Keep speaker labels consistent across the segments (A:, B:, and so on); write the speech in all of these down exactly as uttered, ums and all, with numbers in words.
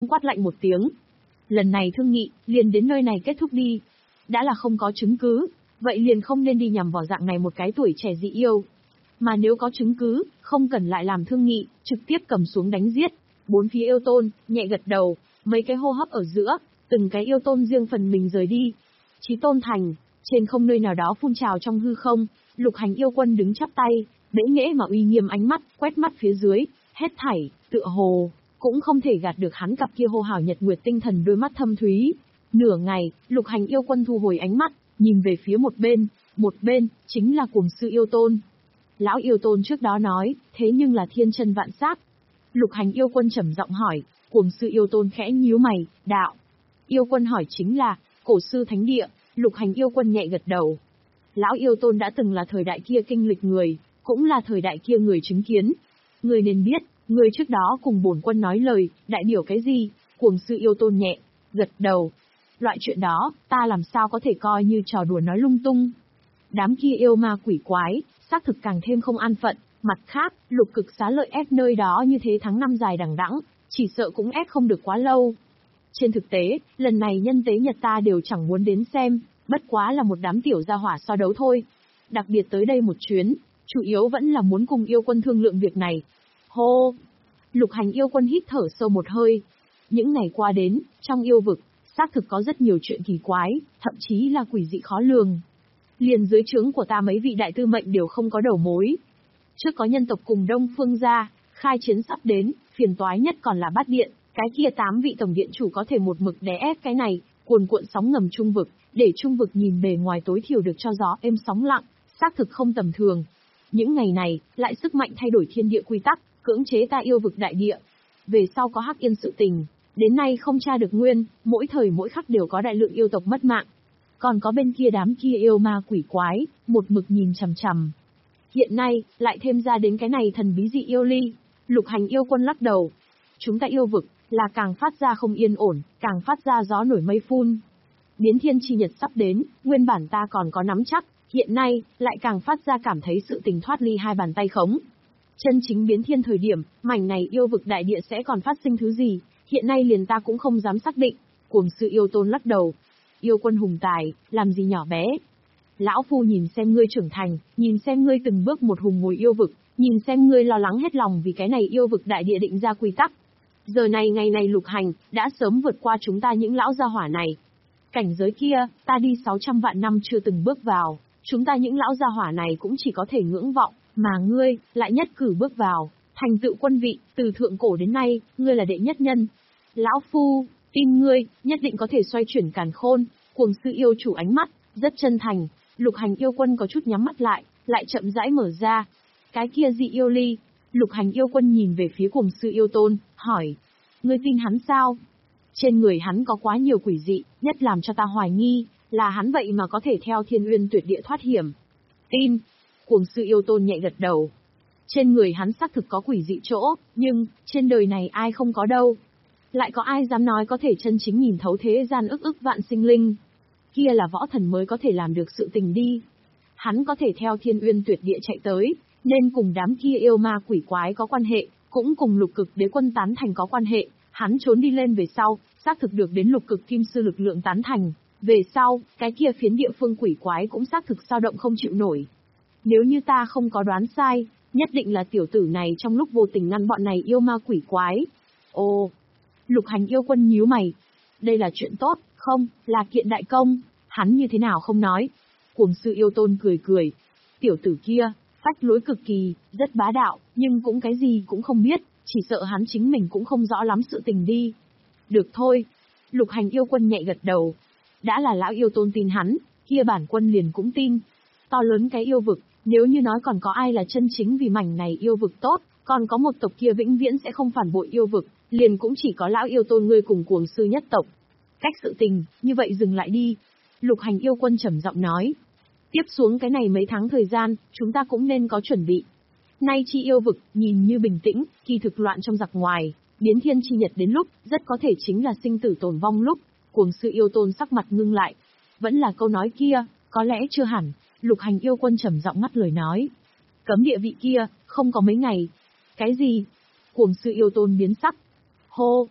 A: quát lạnh một tiếng. Lần này thương nghị, liền đến nơi này kết thúc đi. Đã là không có chứng cứ, vậy liền không nên đi nhằm vào dạng này một cái tuổi trẻ dị yêu. Mà nếu có chứng cứ, không cần lại làm thương nghị, trực tiếp cầm xuống đánh giết. Bốn phía yêu tôn, nhẹ gật đầu, mấy cái hô hấp ở giữa, từng cái yêu tôn riêng phần mình rời đi. Chí tôn thành, trên không nơi nào đó phun trào trong hư không, Lục Hành yêu quân đứng chắp tay, bẽ nghễ mà uy nghiêm ánh mắt, quét mắt phía dưới, hết thảy, tựa hồ, cũng không thể gạt được hắn cặp kia hô hào nhật nguyệt tinh thần đôi mắt thâm thúy. Nửa ngày, Lục Hành yêu quân thu hồi ánh mắt, nhìn về phía một bên, một bên, chính là Cuồng Sư yêu tôn. Lão yêu tôn trước đó nói, thế nhưng là thiên chân vạn sát. Lục Hành yêu quân trầm giọng hỏi, Cuồng Sư yêu tôn khẽ nhíu mày, đạo. Yêu quân hỏi chính là, cổ sư thánh địa. Lục Hành yêu quân nhẹ gật đầu. Lão yêu tôn đã từng là thời đại kia kinh lịch người, cũng là thời đại kia người chứng kiến. Người nên biết, người trước đó cùng bổn quân nói lời, đại biểu cái gì? Cuồng Sư yêu tôn nhẹ, gật đầu. Loại chuyện đó, ta làm sao có thể coi như trò đùa nói lung tung. Đám kia yêu ma quỷ quái, xác thực càng thêm không an phận. Mặt khác, lục cực xá lợi ép nơi đó như thế tháng năm dài đằng đẵng, chỉ sợ cũng ép không được quá lâu. Trên thực tế, lần này nhân tế Nhật ta đều chẳng muốn đến xem, bất quá là một đám tiểu gia hỏa so đấu thôi. Đặc biệt tới đây một chuyến, chủ yếu vẫn là muốn cùng yêu quân thương lượng việc này. Hô! Lục Hành yêu quân hít thở sâu một hơi. Những ngày qua đến, trong yêu vực, xác thực có rất nhiều chuyện kỳ quái, thậm chí là quỷ dị khó lường. Liền dưới trướng của ta mấy vị đại tư mệnh đều không có đầu mối. Trước có nhân tộc cùng Đông Phương gia, khai chiến sắp đến, phiền toái nhất còn là Bát Điện, cái kia tám vị tổng điện chủ có thể một mực đè ép cái này, cuồn cuộn sóng ngầm trung vực, để trung vực nhìn bề ngoài tối thiểu được cho gió êm sóng lặng, xác thực không tầm thường. Những ngày này, lại sức mạnh thay đổi thiên địa quy tắc, cưỡng chế ta yêu vực đại địa. Về sau có Hắc Yên sự tình, đến nay không tra được nguyên, mỗi thời mỗi khắc đều có đại lượng yêu tộc mất mạng. Còn có bên kia đám kia yêu ma quỷ quái, một mực nhìn chằm chằm. Hiện nay, lại thêm ra đến cái này thần bí dị yêu ly. Lục Hành yêu quân lắc đầu. Chúng ta yêu vực, là càng phát ra không yên ổn, càng phát ra gió nổi mây phun. Biến thiên chi nhật sắp đến, nguyên bản ta còn có nắm chắc, hiện nay, lại càng phát ra cảm thấy sự tình thoát ly hai bàn tay khống. Chân chính biến thiên thời điểm, mảnh này yêu vực đại địa sẽ còn phát sinh thứ gì, hiện nay liền ta cũng không dám xác định. Cuồng Sư yêu tôn lắc đầu. Yêu quân hùng tài, làm gì nhỏ bé. Lão phu nhìn xem ngươi trưởng thành, nhìn xem ngươi từng bước một hùng ngồi yêu vực, nhìn xem ngươi lo lắng hết lòng vì cái này yêu vực đại địa định ra quy tắc. Giờ này ngày này Lục Hành, đã sớm vượt qua chúng ta những lão gia hỏa này. Cảnh giới kia, ta đi sáu trăm vạn năm chưa từng bước vào, chúng ta những lão gia hỏa này cũng chỉ có thể ngưỡng vọng, mà ngươi, lại nhất cử bước vào, thành tựu quân vị, từ thượng cổ đến nay, ngươi là đệ nhất nhân. Lão phu, tin ngươi, nhất định có thể xoay chuyển càn khôn. Cuồng Sư yêu chủ ánh mắt, rất chân thành. Lục Hành yêu quân có chút nhắm mắt lại, lại chậm rãi mở ra. Cái kia dị yêu ly. Lục Hành yêu quân nhìn về phía Cuồng Sư yêu tôn, hỏi. Ngươi tin hắn sao? Trên người hắn có quá nhiều quỷ dị, nhất làm cho ta hoài nghi, là hắn vậy mà có thể theo thiên uyên tuyệt địa thoát hiểm. Tin. Cuồng Sư yêu tôn nhẹ gật đầu. Trên người hắn xác thực có quỷ dị chỗ, nhưng, trên đời này ai không có đâu. Lại có ai dám nói có thể chân chính nhìn thấu thế gian ức ức vạn sinh linh. Kia là võ thần mới có thể làm được sự tình đi. Hắn có thể theo thiên uyên tuyệt địa chạy tới, nên cùng đám kia yêu ma quỷ quái có quan hệ, cũng cùng lục cực đế quân tán thành có quan hệ. Hắn trốn đi lên về sau, xác thực được đến lục cực kim sư lực lượng tán thành. Về sau, cái kia phiến địa phương quỷ quái cũng xác thực dao động không chịu nổi. Nếu như ta không có đoán sai, nhất định là tiểu tử này trong lúc vô tình ngăn bọn này yêu ma quỷ quái. Ồ! Lục Hành yêu quân nhíu mày. Đây là chuyện tốt, không, là kiện đại công, hắn như thế nào không nói. Cuồng Sư yêu tôn cười cười. Tiểu tử kia, phách lối cực kỳ, rất bá đạo, nhưng cũng cái gì cũng không biết, chỉ sợ hắn chính mình cũng không rõ lắm sự tình đi. Được thôi. Lục Hành yêu quân nhẹ gật đầu. Đã là lão yêu tôn tin hắn, kia bản quân liền cũng tin. To lớn cái yêu vực, nếu như nói còn có ai là chân chính vì mảnh này yêu vực tốt, còn có một tộc kia vĩnh viễn sẽ không phản bội yêu vực, liền cũng chỉ có lão yêu tôn ngươi cùng Cuồng Sư nhất tộc. Cách sự tình, như vậy dừng lại đi. Lục Hành yêu quân trầm giọng nói. Tiếp xuống cái này mấy tháng thời gian, chúng ta cũng nên có chuẩn bị. Nay chi yêu vực, nhìn như bình tĩnh, kỳ thực loạn trong giặc ngoài, biến thiên chi nhật đến lúc, rất có thể chính là sinh tử tồn vong lúc. Cuồng Sư yêu tôn sắc mặt ngưng lại. Vẫn là câu nói kia, có lẽ chưa hẳn. Lục Hành yêu quân trầm giọng ngắt lời nói. Cấm địa vị kia, không có mấy ngày. Cái gì? Cuồng Sư yêu tôn biến sắc. Hô!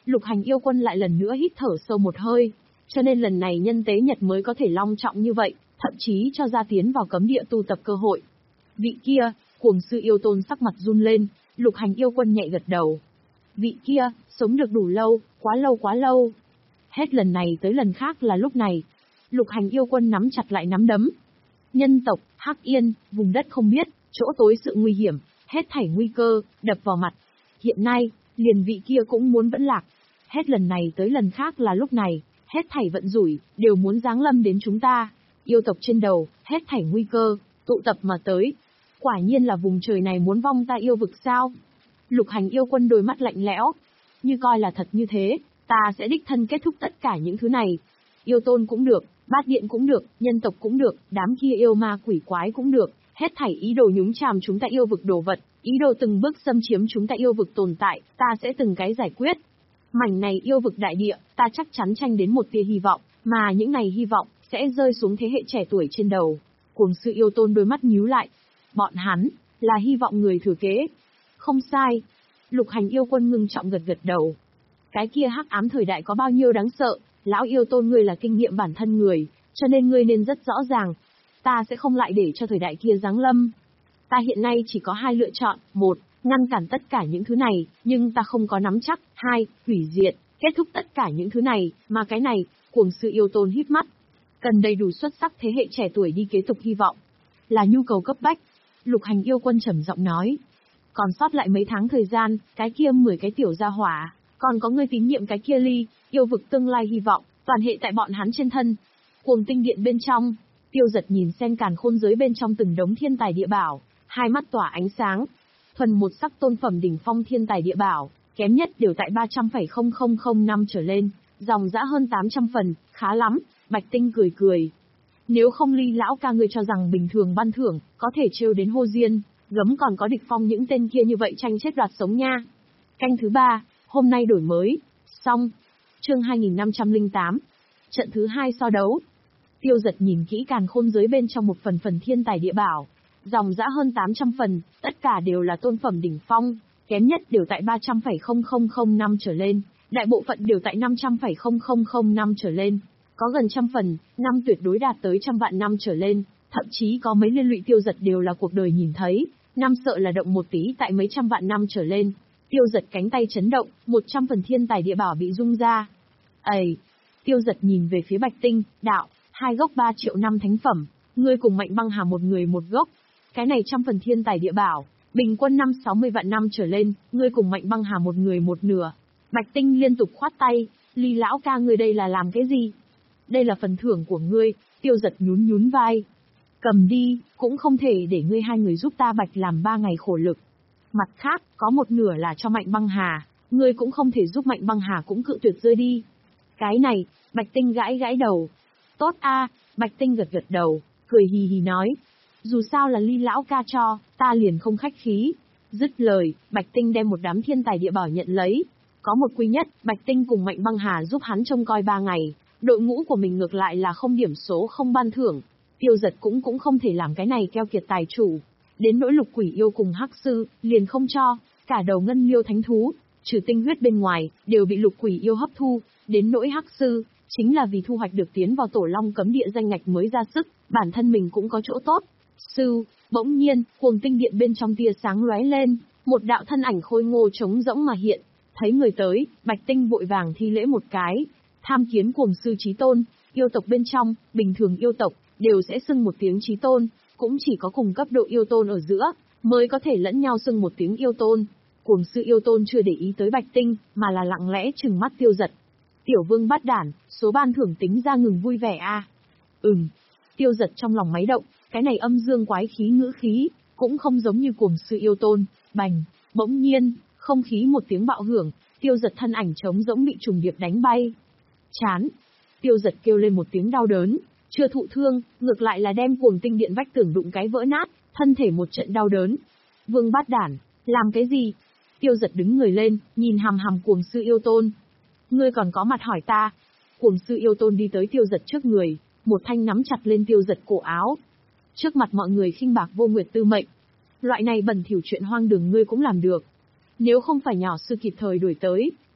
A: Lục Hành yêu quân lại lần nữa hít thở sâu một hơi, cho nên lần này nhân tế nhật mới có thể long trọng như vậy, thậm chí cho ra tiến vào cấm địa tu tập cơ hội. Vị kia, Cuồng sư yêu tôn sắc mặt run lên, Lục Hành yêu quân nhẹ gật đầu. Vị kia, sống được đủ lâu, quá lâu quá lâu. Hết lần này tới lần khác là lúc này. Lục Hành yêu quân nắm chặt lại nắm đấm. Nhân tộc, Hắc Yên, vùng đất không biết, chỗ tối sự nguy hiểm, hết thảy nguy cơ, đập vào mặt. Hiện nay, liền vị kia cũng muốn vẫn lạc. Hết lần này tới lần khác là lúc này, hết thảy vận rủi, đều muốn giáng lâm đến chúng ta. Yêu tộc trên đầu, hết thảy nguy cơ, tụ tập mà tới. Quả nhiên là vùng trời này muốn vong ta yêu vực sao? Lục Hành yêu quân đôi mắt lạnh lẽo. Như coi là thật như thế, ta sẽ đích thân kết thúc tất cả những thứ này. Yêu tôn cũng được, bát điện cũng được, nhân tộc cũng được, đám kia yêu ma quỷ quái cũng được, hết thảy ý đồ nhúng chàm chúng ta yêu vực đồ vật, ý đồ từng bước xâm chiếm chúng ta yêu vực tồn tại, ta sẽ từng cái giải quyết. Mảnh này yêu vực đại địa, ta chắc chắn tranh đến một tia hy vọng, mà những này hy vọng sẽ rơi xuống thế hệ trẻ tuổi trên đầu. Cuồng sư yêu tôn đôi mắt nhíu lại. Bọn hắn là hy vọng người thừa kế. Không sai. Lục Hành yêu quân ngưng trọng gật gật đầu. Cái kia hắc ám thời đại có bao nhiêu đáng sợ, lão yêu tôn ngươi là kinh nghiệm bản thân người, cho nên ngươi nên rất rõ ràng. Ta sẽ không lại để cho thời đại kia giáng lâm. Ta hiện nay chỉ có hai lựa chọn, một, ngăn cản tất cả những thứ này, nhưng ta không có nắm chắc. Hai, hủy diệt, kết thúc tất cả những thứ này, mà cái này, Cuồng sư yêu tôn hít mắt. Cần đầy đủ xuất sắc thế hệ trẻ tuổi đi kế tục hy vọng. Là nhu cầu cấp bách. Lục Hành yêu quân trầm giọng nói. Còn sót lại mấy tháng thời gian, cái kia mười cái tiểu gia hỏa, còn có ngươi tín nhiệm cái kia ly, yêu vực tương lai hy vọng, toàn hệ tại bọn hắn trên thân. Cuồng tinh điện bên trong, Tiêu Giật nhìn xem càn khôn giới bên trong từng đống thiên tài địa bảo, hai mắt tỏa ánh sáng. Thuần một sắc tôn phẩm đỉnh phong thiên tài địa bảo, kém nhất đều tại ba trăm phẩy không không không năm trở lên, dòng dã hơn tám trăm phần, khá lắm. Bạch Tinh cười cười. Nếu không Ly lão ca ngươi cho rằng bình thường ban thưởng, có thể trêu đến hô diên, gấm còn có địch phong những tên kia như vậy tranh chết đoạt sống nha. Canh thứ ba, hôm nay đổi mới. Xong. Chương hai nghìn năm trăm lẻ tám. Trận thứ hai so đấu. Tiêu Giật nhìn kỹ càn khôn giới bên trong một phần phần thiên tài địa bảo. Dòng dã hơn tám trăm phần, tất cả đều là tôn phẩm đỉnh phong, kém nhất đều tại ba trăm phẩy không không không năm trở lên, đại bộ phận đều tại năm trăm phẩy không không không năm trở lên. Có gần trăm phần, năm tuyệt đối đạt tới trăm vạn năm trở lên, thậm chí có mấy liên lụy Tiêu Giật đều là cuộc đời nhìn thấy, năm sợ là động một tí tại mấy trăm vạn năm trở lên. Tiêu Giật cánh tay chấn động, một trăm phần thiên tài địa bảo bị rung ra. Ây! Tiêu Giật nhìn về phía Bạch Tinh, đạo, hai gốc ba triệu năm thánh phẩm, ngươi cùng Mạnh Băng Hà một người một gốc. Cái này trăm phần thiên tài địa bảo, bình quân năm sáu mươi vạn năm trở lên, ngươi cùng Mạnh Băng Hà một người một nửa. Bạch Tinh liên tục khoát tay, Ly lão ca ngươi đây là làm cái gì? Đây là phần thưởng của ngươi. Tiêu Giật nhún nhún vai. Cầm đi, cũng không thể để ngươi hai người giúp ta Bạch làm ba ngày khổ lực. Mặt khác, có một nửa là cho Mạnh Băng Hà, ngươi cũng không thể giúp Mạnh Băng Hà cũng cự tuyệt rơi đi. Cái này, Bạch Tinh gãi gãi đầu. Tốt a, Bạch Tinh gật gật đầu, cười hì hì nói. Dù sao là Ly lão ca cho, ta liền không khách khí. Dứt lời, Bạch Tinh đem một đám thiên tài địa bảo nhận lấy. Có một quy nhất, Bạch Tinh cùng Mạnh Băng Hà giúp hắn trông coi ba ngày. Đội ngũ của mình ngược lại là không điểm số không ban thưởng. Tiêu Giật cũng cũng không thể làm cái này keo kiệt tài chủ. Đến nỗi lục quỷ yêu cùng hắc sư, liền không cho. Cả đầu ngân liêu thánh thú, trừ tinh huyết bên ngoài, đều bị lục quỷ yêu hấp thu. Đến nỗi hắc sư, chính là vì thu hoạch được tiến vào tổ long cấm địa danh ngạch mới ra sức, bản thân mình cũng có chỗ tốt. Sư, bỗng nhiên, cuồng tinh điện bên trong tia sáng lóe lên, một đạo thân ảnh khôi ngô trống rỗng mà hiện. Thấy người tới, Bạch Tinh vội vàng thi lễ một cái. Tham kiến cuồng sư chí tôn. Yêu tộc bên trong, bình thường yêu tộc, đều sẽ xưng một tiếng chí tôn, cũng chỉ có cùng cấp độ yêu tôn ở giữa, mới có thể lẫn nhau xưng một tiếng yêu tôn. Cuồng sư yêu tôn chưa để ý tới Bạch Tinh, mà là lặng lẽ trừng mắt Tiêu Giật. Tiểu vương bát đản, số ban thưởng tính ra ngừng vui vẻ a. À? Ừm. Tiêu Giật trong lòng máy động, cái này âm dương quái khí ngữ khí, cũng không giống như cuồng sư yêu tôn. Bành, bỗng nhiên, không khí một tiếng bạo hưởng, Tiêu Giật thân ảnh trống rỗng bị trùng điệp đánh bay. Chán. Tiêu Giật kêu lên một tiếng đau đớn, chưa thụ thương, ngược lại là đem cuồng tinh điện vách tường đụng cái vỡ nát, thân thể một trận đau đớn. Vương bát đản, làm cái gì? Tiêu Giật đứng người lên, nhìn hằm hằm cuồng sư yêu tôn. Ngươi còn có mặt hỏi ta? Cuồng sư yêu tôn đi tới Tiêu Giật trước người, một thanh nắm chặt lên Tiêu Giật cổ áo. Trước mặt mọi người khinh bạc vô nguyệt tư mệnh. Loại này bẩn thỉu chuyện hoang đường ngươi cũng làm được. Nếu không phải nhỏ sư kịp thời đuổi tới,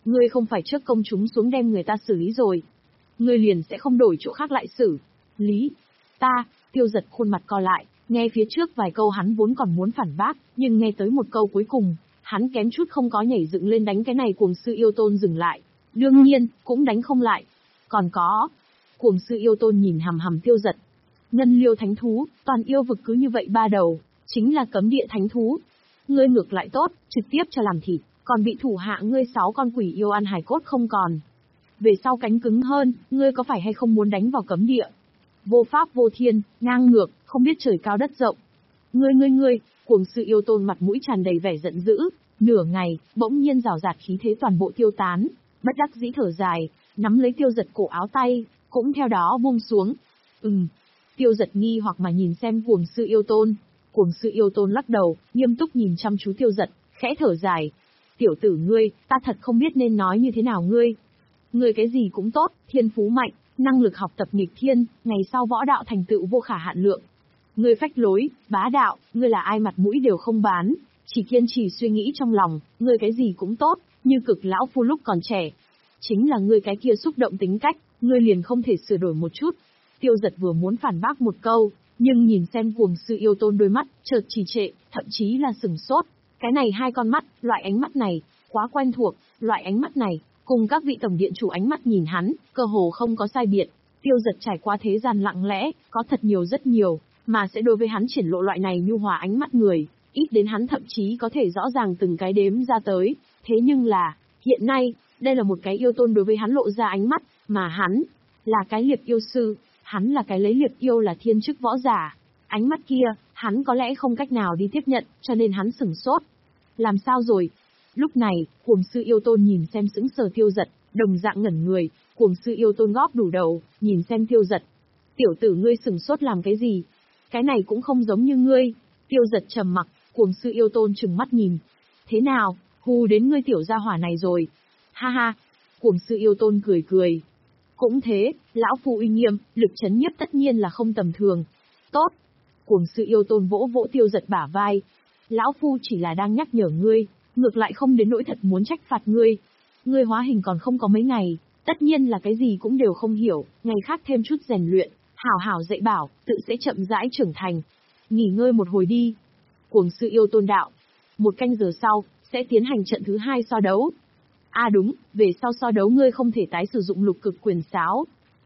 A: Ngươi không phải trước công chúng xuống đem người ta xử lý rồi. Ngươi liền sẽ không đổi chỗ khác lại xử. Lý. Ta, Tiêu Giật khuôn mặt co lại, nghe phía trước vài câu hắn vốn còn muốn phản bác, nhưng nghe tới một câu cuối cùng, hắn kém chút không có nhảy dựng lên đánh cái này cuồng sư yêu tôn dừng lại. Đương nhiên, cũng đánh không lại. Còn có. Cuồng sư yêu tôn nhìn hằm hằm Tiêu Giật. Ngân liêu thánh thú, toàn yêu vực cứ như vậy ba đầu, chính là cấm địa thánh thú. Ngươi ngược lại tốt, trực tiếp cho làm thịt, còn bị thủ hạ ngươi sáu con quỷ yêu ăn hài cốt không còn. Về sau cánh cứng hơn, ngươi có phải hay không muốn đánh vào cấm địa? Vô pháp vô thiên, ngang ngược, không biết trời cao đất rộng. Ngươi ngươi ngươi, cuồng sư yêu tôn mặt mũi tràn đầy vẻ giận dữ, nửa ngày, bỗng nhiên rào rạt khí thế toàn bộ tiêu tán, bất đắc dĩ thở dài, nắm lấy Tiêu Giật cổ áo tay, cũng theo đó buông xuống. Ừm. Tiêu Giật nghi hoặc mà nhìn xem cuồng sư yêu tôn. Cuồng sư yêu tôn lắc đầu, nghiêm túc nhìn chăm chú Tiêu Giật, khẽ thở dài. Tiểu tử ngươi, ta thật không biết nên nói như thế nào ngươi. Ngươi cái gì cũng tốt, thiên phú mạnh, năng lực học tập nghịch thiên, ngày sau võ đạo thành tựu vô khả hạn lượng. Ngươi phách lối, bá đạo, ngươi là ai mặt mũi đều không bán, chỉ kiên trì suy nghĩ trong lòng, ngươi cái gì cũng tốt, như cực lão phu lúc còn trẻ. Chính là ngươi cái kia xúc động tính cách, ngươi liền không thể sửa đổi một chút. Tiêu Giật vừa muốn phản bác một câu, nhưng nhìn xem cuồng sư yêu tôn đôi mắt, chợt trì trệ, thậm chí là sửng sốt. Cái này hai con mắt, loại ánh mắt này, quá quen thuộc, loại ánh mắt này, cùng các vị tổng điện chủ ánh mắt nhìn hắn, cơ hồ không có sai biệt. Tiêu Giật trải qua thế gian lặng lẽ, có thật nhiều rất nhiều, mà sẽ đối với hắn triển lộ loại này nhu hòa ánh mắt người, ít đến hắn thậm chí có thể rõ ràng từng cái đếm ra tới. Thế nhưng là, hiện nay, đây là một cái yêu tôn đối với hắn lộ ra ánh mắt, mà hắn là cái liệp yêu sư, hắn là cái lấy liệp yêu là thiên chức võ giả. Ánh mắt kia, hắn có lẽ không cách nào đi tiếp nhận, cho nên hắn sửng sốt. Làm sao rồi? Lúc này, cuồng sư yêu tôn nhìn xem sững sờ Tiêu Giật, đồng dạng ngẩn người, cuồng sư yêu tôn góp đủ đầu, nhìn xem Tiêu Giật. Tiểu tử ngươi sửng sốt làm cái gì? Cái này cũng không giống như ngươi. Tiêu Giật trầm mặc, cuồng sư yêu tôn trừng mắt nhìn. Thế nào, hù đến ngươi tiểu gia hỏa này rồi? Ha ha, cuồng sư yêu tôn cười cười. Cũng thế, lão phu uy nghiêm, lực chấn nhiếp tất nhiên là không tầm thường. Tốt. Cuồng sư yêu tôn vỗ vỗ Tiêu Giật bả vai. Lão phu chỉ là đang nhắc nhở ngươi, ngược lại không đến nỗi thật muốn trách phạt ngươi. Ngươi hóa hình còn không có mấy ngày, tất nhiên là cái gì cũng đều không hiểu, ngày khác thêm chút rèn luyện, hảo hảo dạy bảo, tự sẽ chậm rãi trưởng thành. Nghỉ ngơi một hồi đi. Cuồng sư yêu tôn đạo. Một canh giờ sau, sẽ tiến hành trận thứ hai so đấu. À đúng, về sau so đấu ngươi không thể tái sử dụng lục cực quyền sáo.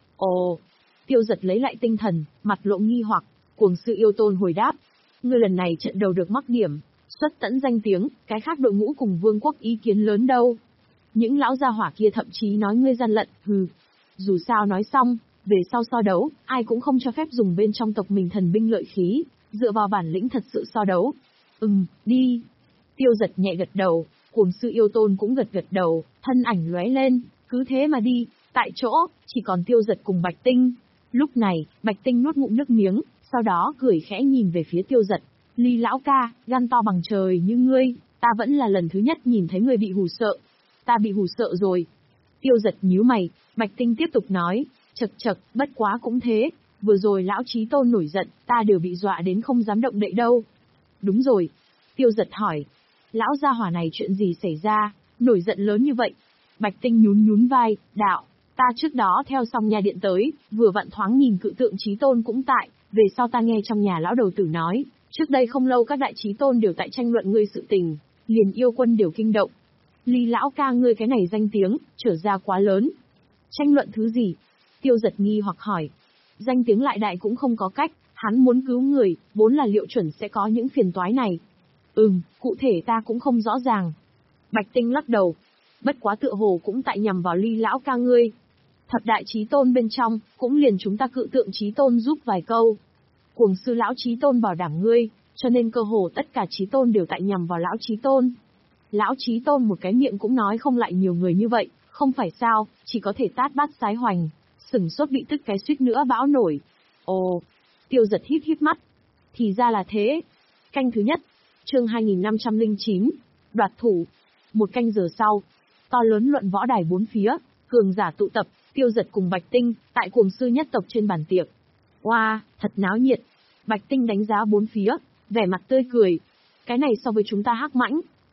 A: Ồ. Tiêu Giật lấy lại tinh thần, mặt lộ nghi hoặc. Cuồng sư yêu tôn hồi đáp. Ngươi lần này trận đầu được mắc điểm, xuất tẫn danh tiếng, cái khác đội ngũ cùng vương quốc ý kiến lớn đâu. Những lão gia hỏa kia thậm chí nói ngươi gian lận, hừ. Dù sao nói xong, về sau so đấu, ai cũng không cho phép dùng bên trong tộc mình thần binh lợi khí, dựa vào bản lĩnh thật sự so đấu. Ừm, đi. Tiêu Giật nhẹ gật đầu, cuồng sư yêu tôn cũng gật gật đầu, thân ảnh lóe lên, cứ thế mà đi, tại chỗ, chỉ còn Tiêu Giật cùng Bạch Tinh. Lúc này, Bạch Tinh nuốt ngụm nước miếng, sau đó cười khẽ nhìn về phía Tiêu Giật. Ly lão ca, gan to bằng trời như ngươi, ta vẫn là lần thứ nhất nhìn thấy ngươi bị hù sợ. Ta bị hù sợ rồi. Tiêu Giật nhíu mày, Bạch Tinh tiếp tục nói, chậc chậc, bất quá cũng thế, vừa rồi lão chí tôn nổi giận, ta đều bị dọa đến không dám động đậy đâu. Đúng rồi. Tiêu Giật hỏi, lão gia hỏa này chuyện gì xảy ra, nổi giận lớn như vậy? Bạch Tinh nhún nhún vai, đạo, ta trước đó theo xong nhà điện tới, vừa vặn thoáng nhìn cự tượng chí tôn cũng tại, về sau ta nghe trong nhà lão đầu tử nói, trước đây không lâu các đại chí tôn đều tại tranh luận ngươi sự tình, liền yêu quân đều kinh động. Ly lão ca ngươi cái này danh tiếng, trở ra quá lớn. Tranh luận thứ gì? Tiêu Giật nghi hoặc hỏi. Danh tiếng lại đại cũng không có cách, hắn muốn cứu người, vốn là liệu chuẩn sẽ có những phiền toái này. Ừm, cụ thể ta cũng không rõ ràng. Bạch Tinh lắc đầu. Bất quá tựa hồ cũng tại nhằm vào Ly lão ca ngươi. Thập đại chí tôn bên trong, cũng liền chúng ta cự tượng chí tôn giúp vài câu. Cuồng sư lão chí tôn bảo đảm ngươi, cho nên cơ hồ tất cả chí tôn đều tại nhằm vào lão chí tôn. Lão chí tôn một cái miệng cũng nói không lại nhiều người như vậy, không phải sao, chỉ có thể tát bát sái hoành, sửng sốt bị tức cái suýt nữa bão nổi. Ồ, Tiêu Giật híp híp mắt. Thì ra là thế. Canh thứ nhất, chương hai nghìn năm trăm lẻ chín, đoạt thủ. Một canh giờ sau, to lớn luận võ đài bốn phía, cường giả tụ tập, Tiêu Giật cùng Bạch Tinh, tại cuồng sư nhất tộc trên bàn tiệc. Oa, wow, thật náo nhiệt. Bạch Tinh đánh giá bốn phía, vẻ mặt tươi cười. Cái này so với chúng ta hắc mãnh,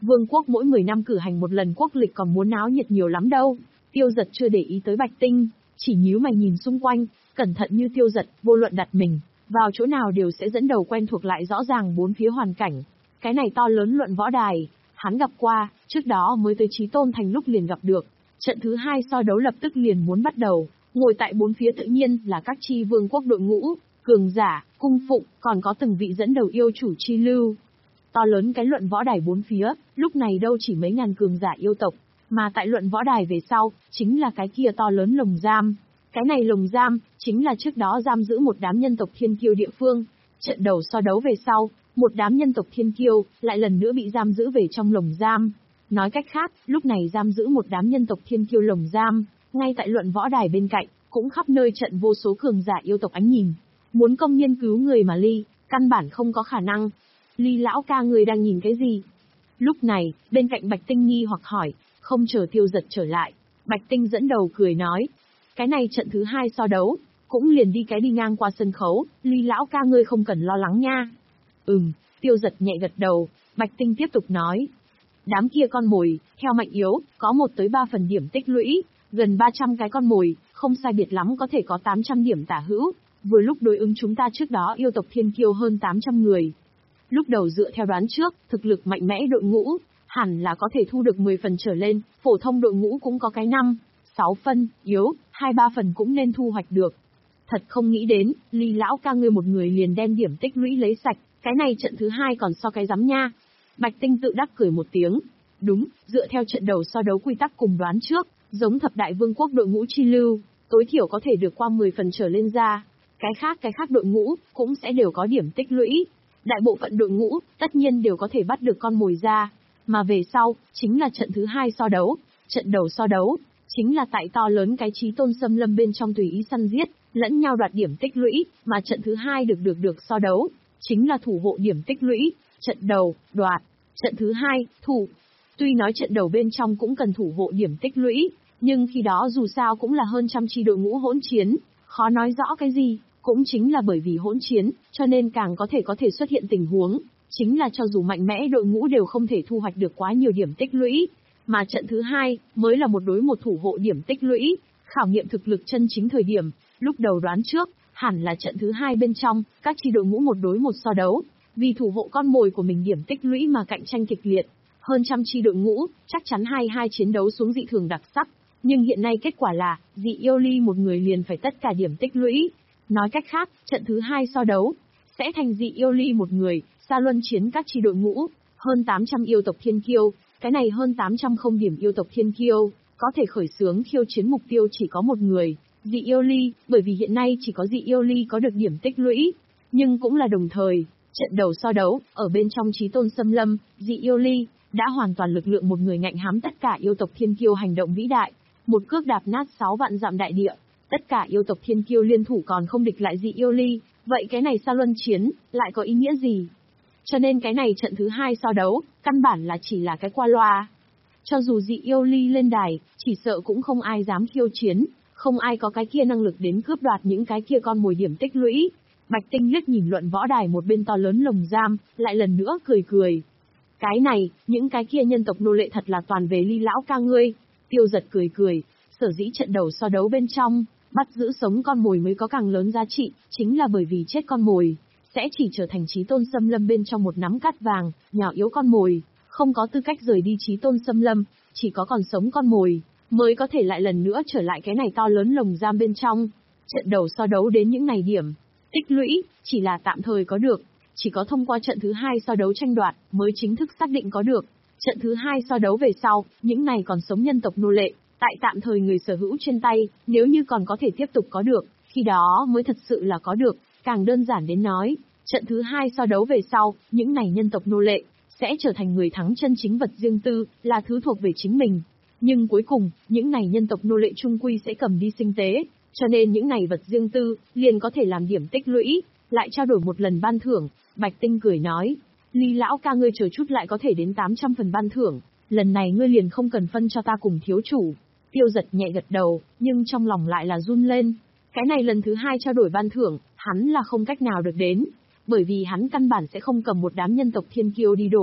A: Vương quốc mỗi mười năm cử hành một lần quốc lịch còn muốn náo nhiệt nhiều lắm đâu. Tiêu Dật chưa để ý tới Bạch Tinh, chỉ nhíu mày nhìn xung quanh, cẩn thận như Tiêu Dật, vô luận đặt mình vào chỗ nào đều sẽ dẫn đầu quen thuộc lại rõ ràng bốn phía hoàn cảnh. Cái này to lớn luận võ đài, hắn gặp qua, trước đó mới tới Chí Tôn Thành lúc liền gặp được. Trận thứ hai so đấu lập tức liền muốn bắt đầu, ngồi tại bốn phía tự nhiên là các chi vương quốc đội ngũ, cường giả, cung phụng, còn có từng vị dẫn đầu yêu chủ chi lưu. To lớn cái luận võ đài bốn phía, lúc này đâu chỉ mấy ngàn cường giả yêu tộc, mà tại luận võ đài về sau, chính là cái kia to lớn lồng giam. Cái này lồng giam, chính là trước đó giam giữ một đám nhân tộc thiên kiêu địa phương. Trận đầu so đấu về sau, một đám nhân tộc thiên kiêu, lại lần nữa bị giam giữ về trong lồng giam. Nói cách khác, lúc này giam giữ một đám nhân tộc thiên kiêu lồng giam, ngay tại luận võ đài bên cạnh, cũng khắp nơi trận vô số cường giả yêu tộc ánh nhìn. Muốn công nhiên cứu người mà Ly, căn bản không có khả năng. Ly lão ca người đang nhìn cái gì? Lúc này, bên cạnh Bạch Tinh nghi hoặc hỏi, không chờ Tiêu Dật trở lại. Bạch Tinh dẫn đầu cười nói, cái này trận thứ hai so đấu, cũng liền đi cái đi ngang qua sân khấu, Ly lão ca ngươi không cần lo lắng nha. Ừm, Tiêu Dật nhẹ gật đầu, Bạch Tinh tiếp tục nói. Đám kia con mồi, theo mạnh yếu, có một tới ba phần điểm tích lũy, gần ba trăm cái con mồi, không sai biệt lắm có thể có tám trăm điểm tả hữu, vừa lúc đối ứng chúng ta trước đó yêu tộc thiên kiêu hơn tám trăm người. Lúc đầu dựa theo đoán trước, thực lực mạnh mẽ đội ngũ, hẳn là có thể thu được mười phần trở lên, phổ thông đội ngũ cũng có cái năm, sáu phân, yếu, hai ba phần cũng nên thu hoạch được. Thật không nghĩ đến, Ly lão ca ngươi một người liền đem điểm tích lũy lấy sạch, cái này trận thứ hai còn so cái rắm nha. Bạch Tinh tự đắc cười một tiếng. Đúng, dựa theo trận đầu so đấu quy tắc cùng đoán trước, giống thập đại vương quốc đội ngũ chi lưu, tối thiểu có thể được qua mười phần trở lên ra. Cái khác cái khác đội ngũ, cũng sẽ đều có điểm tích lũy. Đại bộ phận đội ngũ, tất nhiên đều có thể bắt được con mồi ra. Mà về sau, chính là trận thứ hai so đấu. Trận đầu so đấu, chính là tại to lớn cái Chí Tôn xâm lâm bên trong tùy ý săn giết, lẫn nhau đoạt điểm tích lũy, mà trận thứ hai được được được so đấu, chính là thủ hộ điểm tích lũy. Trận đầu, đoạt. Trận thứ hai, thủ. Tuy nói trận đầu bên trong cũng cần thủ hộ điểm tích lũy, nhưng khi đó dù sao cũng là hơn trăm chi đội ngũ hỗn chiến, khó nói rõ cái gì, cũng chính là bởi vì hỗn chiến, cho nên càng có thể có thể xuất hiện tình huống, chính là cho dù mạnh mẽ đội ngũ đều không thể thu hoạch được quá nhiều điểm tích lũy, mà trận thứ hai mới là một đối một thủ hộ điểm tích lũy, khảo nghiệm thực lực chân chính thời điểm, lúc đầu đoán trước, hẳn là trận thứ hai bên trong, các chi đội ngũ một đối một so đấu, vì thủ hộ con mồi của mình điểm tích lũy mà cạnh tranh kịch liệt. Hơn trăm chi đội ngũ, chắc chắn hai hai chiến đấu xuống dị thường đặc sắc. Nhưng hiện nay kết quả là, dị yêu ly một người liền phải tất cả điểm tích lũy. Nói cách khác, trận thứ hai so đấu, sẽ thành dị yêu ly một người, xa luân chiến các chi đội ngũ, hơn tám trăm yêu tộc thiên kiêu, cái này hơn tám trăm không điểm yêu tộc thiên kiêu, có thể khởi xướng khiêu chiến mục tiêu chỉ có một người, dị yêu ly, bởi vì hiện nay chỉ có dị yêu ly có được điểm tích lũy. Nhưng cũng là đồng thời, trận đầu so đấu, ở bên trong Chí Tôn xâm lâm, dị yêu ly, đã hoàn toàn lực lượng một người ngạnh hám tất cả yêu tộc thiên kiêu hành động vĩ đại, một cước đạp nát sáu vạn dặm đại địa, tất cả yêu tộc thiên kiêu liên thủ còn không địch lại dị yêu ly, vậy cái này xa luân chiến, lại có ý nghĩa gì? Cho nên cái này trận thứ hai so đấu, căn bản là chỉ là cái qua loa. Cho dù dị yêu ly lên đài, chỉ sợ cũng không ai dám khiêu chiến, không ai có cái kia năng lực đến cướp đoạt những cái kia con mồi điểm tích lũy. Bạch Tinh liếc nhìn luận võ đài một bên to lớn lồng giam, lại lần nữa cười cười. Cái này, những cái kia nhân tộc nô lệ thật là toàn về Ly lão ca ngươi. Tiêu Dật cười cười, sở dĩ trận đầu so đấu bên trong, bắt giữ sống con mồi mới có càng lớn giá trị, chính là bởi vì chết con mồi, sẽ chỉ trở thành Chí Tôn xâm lâm bên trong một nắm cát vàng, nhỏ yếu con mồi, không có tư cách rời đi Chí Tôn xâm lâm, chỉ có còn sống con mồi, mới có thể lại lần nữa trở lại cái này to lớn lồng giam bên trong. Trận đầu so đấu đến những này điểm tích lũy, chỉ là tạm thời có được, chỉ có thông qua trận thứ hai so đấu tranh đoạt, mới chính thức xác định có được. Trận thứ hai so đấu về sau, những này còn sống nhân tộc nô lệ, tại tạm thời người sở hữu trên tay, nếu như còn có thể tiếp tục có được, khi đó mới thật sự là có được. Càng đơn giản đến nói, trận thứ hai so đấu về sau, những này nhân tộc nô lệ, sẽ trở thành người thắng chân chính vật riêng tư, là thứ thuộc về chính mình. Nhưng cuối cùng, những này nhân tộc nô lệ trung quy sẽ cầm đi sinh tế, cho nên những này vật riêng tư, liền có thể làm điểm tích lũy, lại trao đổi một lần ban thưởng. Bạch Tinh cười nói, Ly lão ca ngươi chờ chút lại có thể đến tám trăm phần ban thưởng, lần này ngươi liền không cần phân cho ta cùng thiếu chủ. Tiêu Dật nhẹ gật đầu, nhưng trong lòng lại là run lên. Cái này lần thứ hai trao đổi ban thưởng, hắn là không cách nào được đến, bởi vì hắn căn bản sẽ không cầm một đám nhân tộc thiên kiêu đi đổi.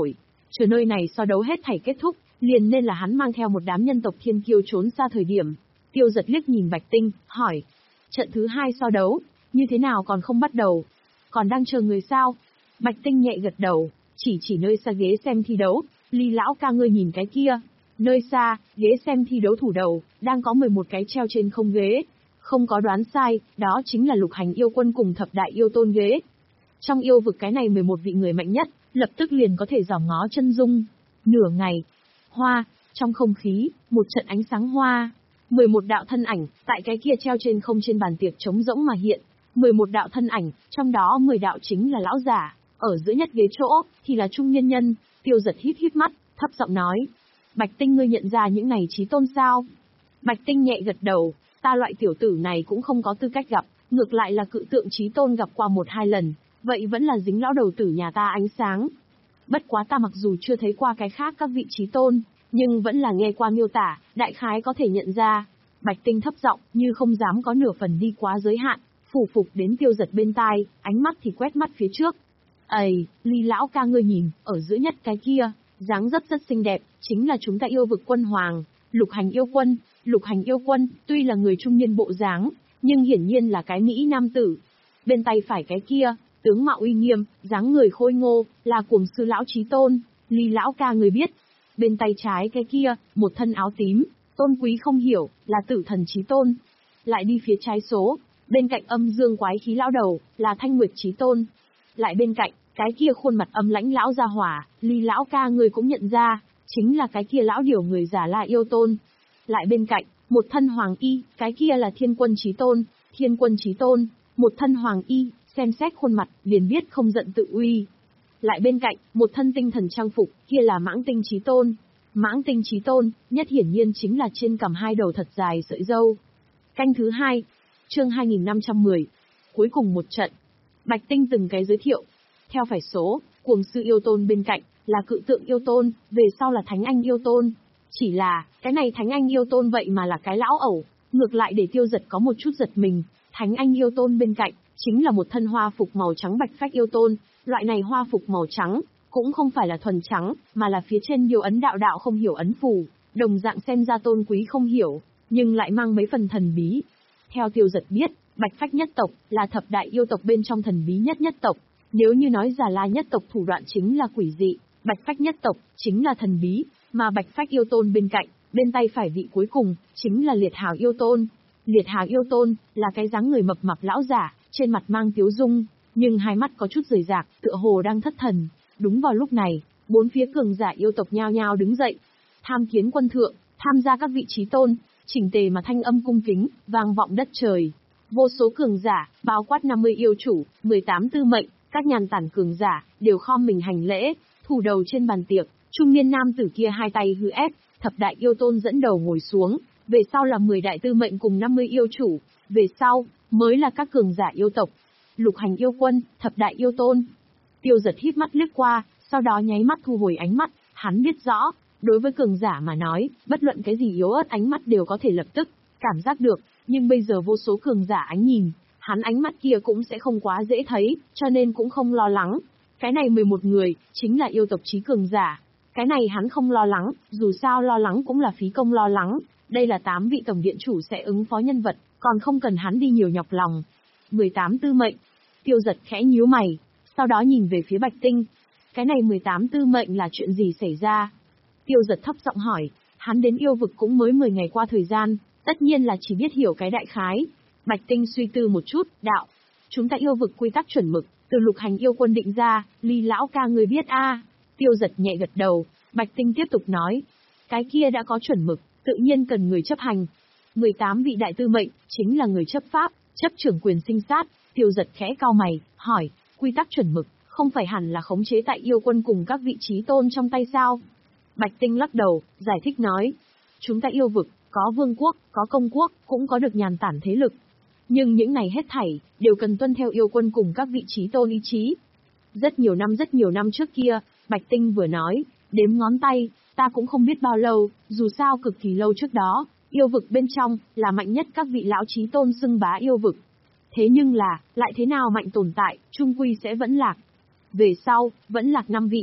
A: Chờ nơi này so đấu hết thảy kết thúc, liền nên là hắn mang theo một đám nhân tộc thiên kiêu trốn xa thời điểm. Tiêu Giật liếc nhìn Bạch Tinh, hỏi. Trận thứ hai so đấu, như thế nào còn không bắt đầu? Còn đang chờ người sao? Bạch Tinh nhẹ gật đầu, chỉ chỉ nơi xa ghế xem thi đấu. Ly lão ca ngươi nhìn cái kia. Nơi xa, ghế xem thi đấu thủ đầu, đang có mười một cái treo trên không ghế. Không có đoán sai, đó chính là Lục Hành yêu quân cùng thập đại yêu tôn ghế. Trong yêu vực cái này mười một vị người mạnh nhất, lập tức liền có thể dòm ngó chân dung. Nửa ngày, hoa, trong không khí, một trận ánh sáng hoa. mười một đạo thân ảnh, tại cái kia treo trên không trên bàn tiệc trống rỗng mà hiện. mười một đạo thân ảnh, trong đó mười đạo chính là lão giả, ở giữa nhất ghế chỗ, thì là trung nhân nhân. Tiêu Giật híp híp mắt, thấp giọng nói. Bạch Tinh ngươi nhận ra những này chí tôn sao? Bạch Tinh nhẹ gật đầu, ta loại tiểu tử này cũng không có tư cách gặp, ngược lại là cự tượng chí tôn gặp qua một hai lần, vậy vẫn là dính lão đầu tử nhà ta ánh sáng. Bất quá ta mặc dù chưa thấy qua cái khác các vị chí tôn, nhưng vẫn là nghe qua miêu tả, đại khái có thể nhận ra. Bạch Tinh thấp giọng, như không dám có nửa phần đi quá giới hạn, phủ phục đến Tiêu Giật bên tai, ánh mắt thì quét mắt phía trước. Ây, Ly lão ca ngươi nhìn, ở giữa nhất cái kia, dáng dấp rất xinh đẹp, chính là chúng ta yêu vực quân hoàng, Lục Hành yêu quân. Lục Hành yêu quân, tuy là người trung niên bộ dáng, nhưng hiển nhiên là cái mỹ nam tử. Bên tay phải cái kia, tướng mạo uy nghiêm, dáng người khôi ngô, là Cuồng Sư lão chí tôn, Ly lão ca người biết. Bên tay trái cái kia, một thân áo tím, tôn quý không hiểu, là Tử Thần chí tôn. Lại đi phía trái số, bên cạnh âm dương quái khí lão đầu, là Thanh Nguyệt chí tôn. Lại bên cạnh, cái kia khuôn mặt âm lãnh lão gia hỏa, Ly lão ca người cũng nhận ra, chính là cái kia lão điều người giả La yêu tôn. Lại bên cạnh, một thân hoàng y, cái kia là Thiên Quân chí tôn, Thiên Quân chí tôn, một thân hoàng y, xem xét khuôn mặt, liền biết không giận tự uy. Lại bên cạnh, một thân tinh thần trang phục, kia là Mãng Tinh chí tôn. Mãng Tinh chí tôn, nhất hiển nhiên chính là trên cằm hai đầu thật dài sợi râu. Canh thứ hai, chương hai nghìn năm trăm mười, cuối cùng một trận. Bạch Tinh từng cái giới thiệu. Theo phải số, Cuồng Sư yêu tôn bên cạnh, là Cự Tượng yêu tôn, về sau là Thánh Anh yêu tôn. Chỉ là, cái này Thánh Anh yêu tôn vậy mà là cái lão ẩu, ngược lại để Tiêu Giật có một chút giật mình. Thánh Anh yêu tôn bên cạnh, chính là một thân hoa phục màu trắng bạch phách yêu tôn. Loại này hoa phục màu trắng, cũng không phải là thuần trắng, mà là phía trên điều ấn đạo đạo không hiểu ấn phù, đồng dạng xem ra tôn quý không hiểu, nhưng lại mang mấy phần thần bí. Theo Tiêu Giật biết, bạch phách nhất tộc, là thập đại yêu tộc bên trong thần bí nhất nhất tộc. Nếu như nói Già La nhất tộc thủ đoạn chính là quỷ dị, bạch phách nhất tộc, chính là thần bí, mà bạch phách yêu tôn bên cạnh, bên tay phải vị cuối cùng, chính là Liệt Hào yêu tôn. Liệt Hào yêu tôn, là cái dáng người mập mạp lão giả, trên mặt mang tiếu dung, nhưng hai mắt có chút rời rạc, tựa hồ đang thất thần. Đúng vào lúc này, bốn phía cường giả yêu tộc nhao nhao đứng dậy. Tham kiến quân thượng, tham gia các vị chí tôn, chỉnh tề mà thanh âm cung kính, vang vọng đất trời. Vô số cường giả, bao quát năm mươi yêu chủ, mười tám tư mệnh, các nhàn tản cường giả, đều khom mình hành lễ, thủ đầu trên bàn tiệc, trung niên nam tử kia hai tay hư ép, thập đại yêu tôn dẫn đầu ngồi xuống, về sau là mười đại tư mệnh cùng năm mươi yêu chủ, về sau, mới là các cường giả yêu tộc. Lục Hành yêu quân, thập đại yêu tôn. Tiêu Giật híp mắt liếc qua, sau đó nháy mắt thu hồi ánh mắt, hắn biết rõ, đối với cường giả mà nói, bất luận cái gì yếu ớt ánh mắt đều có thể lập tức cảm giác được, nhưng bây giờ vô số cường giả ánh nhìn, hắn ánh mắt kia cũng sẽ không quá dễ thấy, cho nên cũng không lo lắng. Cái này mười một người, chính là yêu tộc chí cường giả. Cái này hắn không lo lắng, dù sao lo lắng cũng là phí công lo lắng, đây là tám vị tổng điện chủ sẽ ứng phó nhân vật, còn không cần hắn đi nhiều nhọc lòng. mười tám tư mệnh. Tiêu Giật khẽ nhíu mày, sau đó nhìn về phía Bạch Tinh. Cái này mười tám tư mệnh là chuyện gì xảy ra? Tiêu Giật thấp giọng hỏi, hắn đến yêu vực cũng mới mười ngày qua thời gian, tất nhiên là chỉ biết hiểu cái đại khái. Bạch Tinh suy tư một chút, đạo. Chúng ta yêu vực quy tắc chuẩn mực, từ Lục Hành yêu quân định ra, Ly lão ca người biết a? Tiêu Giật nhẹ gật đầu, Bạch Tinh tiếp tục nói. Cái kia đã có chuẩn mực, tự nhiên cần người chấp hành. mười tám vị đại tư mệnh, chính là người chấp pháp, chấp trưởng quyền sinh sát. Tiêu Giật khẽ cau mày, hỏi, quy tắc chuẩn mực, không phải hẳn là khống chế tại yêu quân cùng các vị trí tôn trong tay sao? Bạch Tinh lắc đầu, giải thích nói. Chúng ta yêu vực, có vương quốc, có công quốc, cũng có được nhàn tản thế lực. Nhưng những này hết thảy, đều cần tuân theo yêu quân cùng các vị trí tôn ý chí. Rất nhiều năm rất nhiều năm trước kia, Bạch Tinh vừa nói, đếm ngón tay, ta cũng không biết bao lâu, dù sao cực kỳ lâu trước đó, yêu vực bên trong, là mạnh nhất các vị lão trí tôn xưng bá yêu vực. Thế nhưng là, lại thế nào mạnh tồn tại, trung quy sẽ vẫn lạc. Về sau, vẫn lạc năm vị.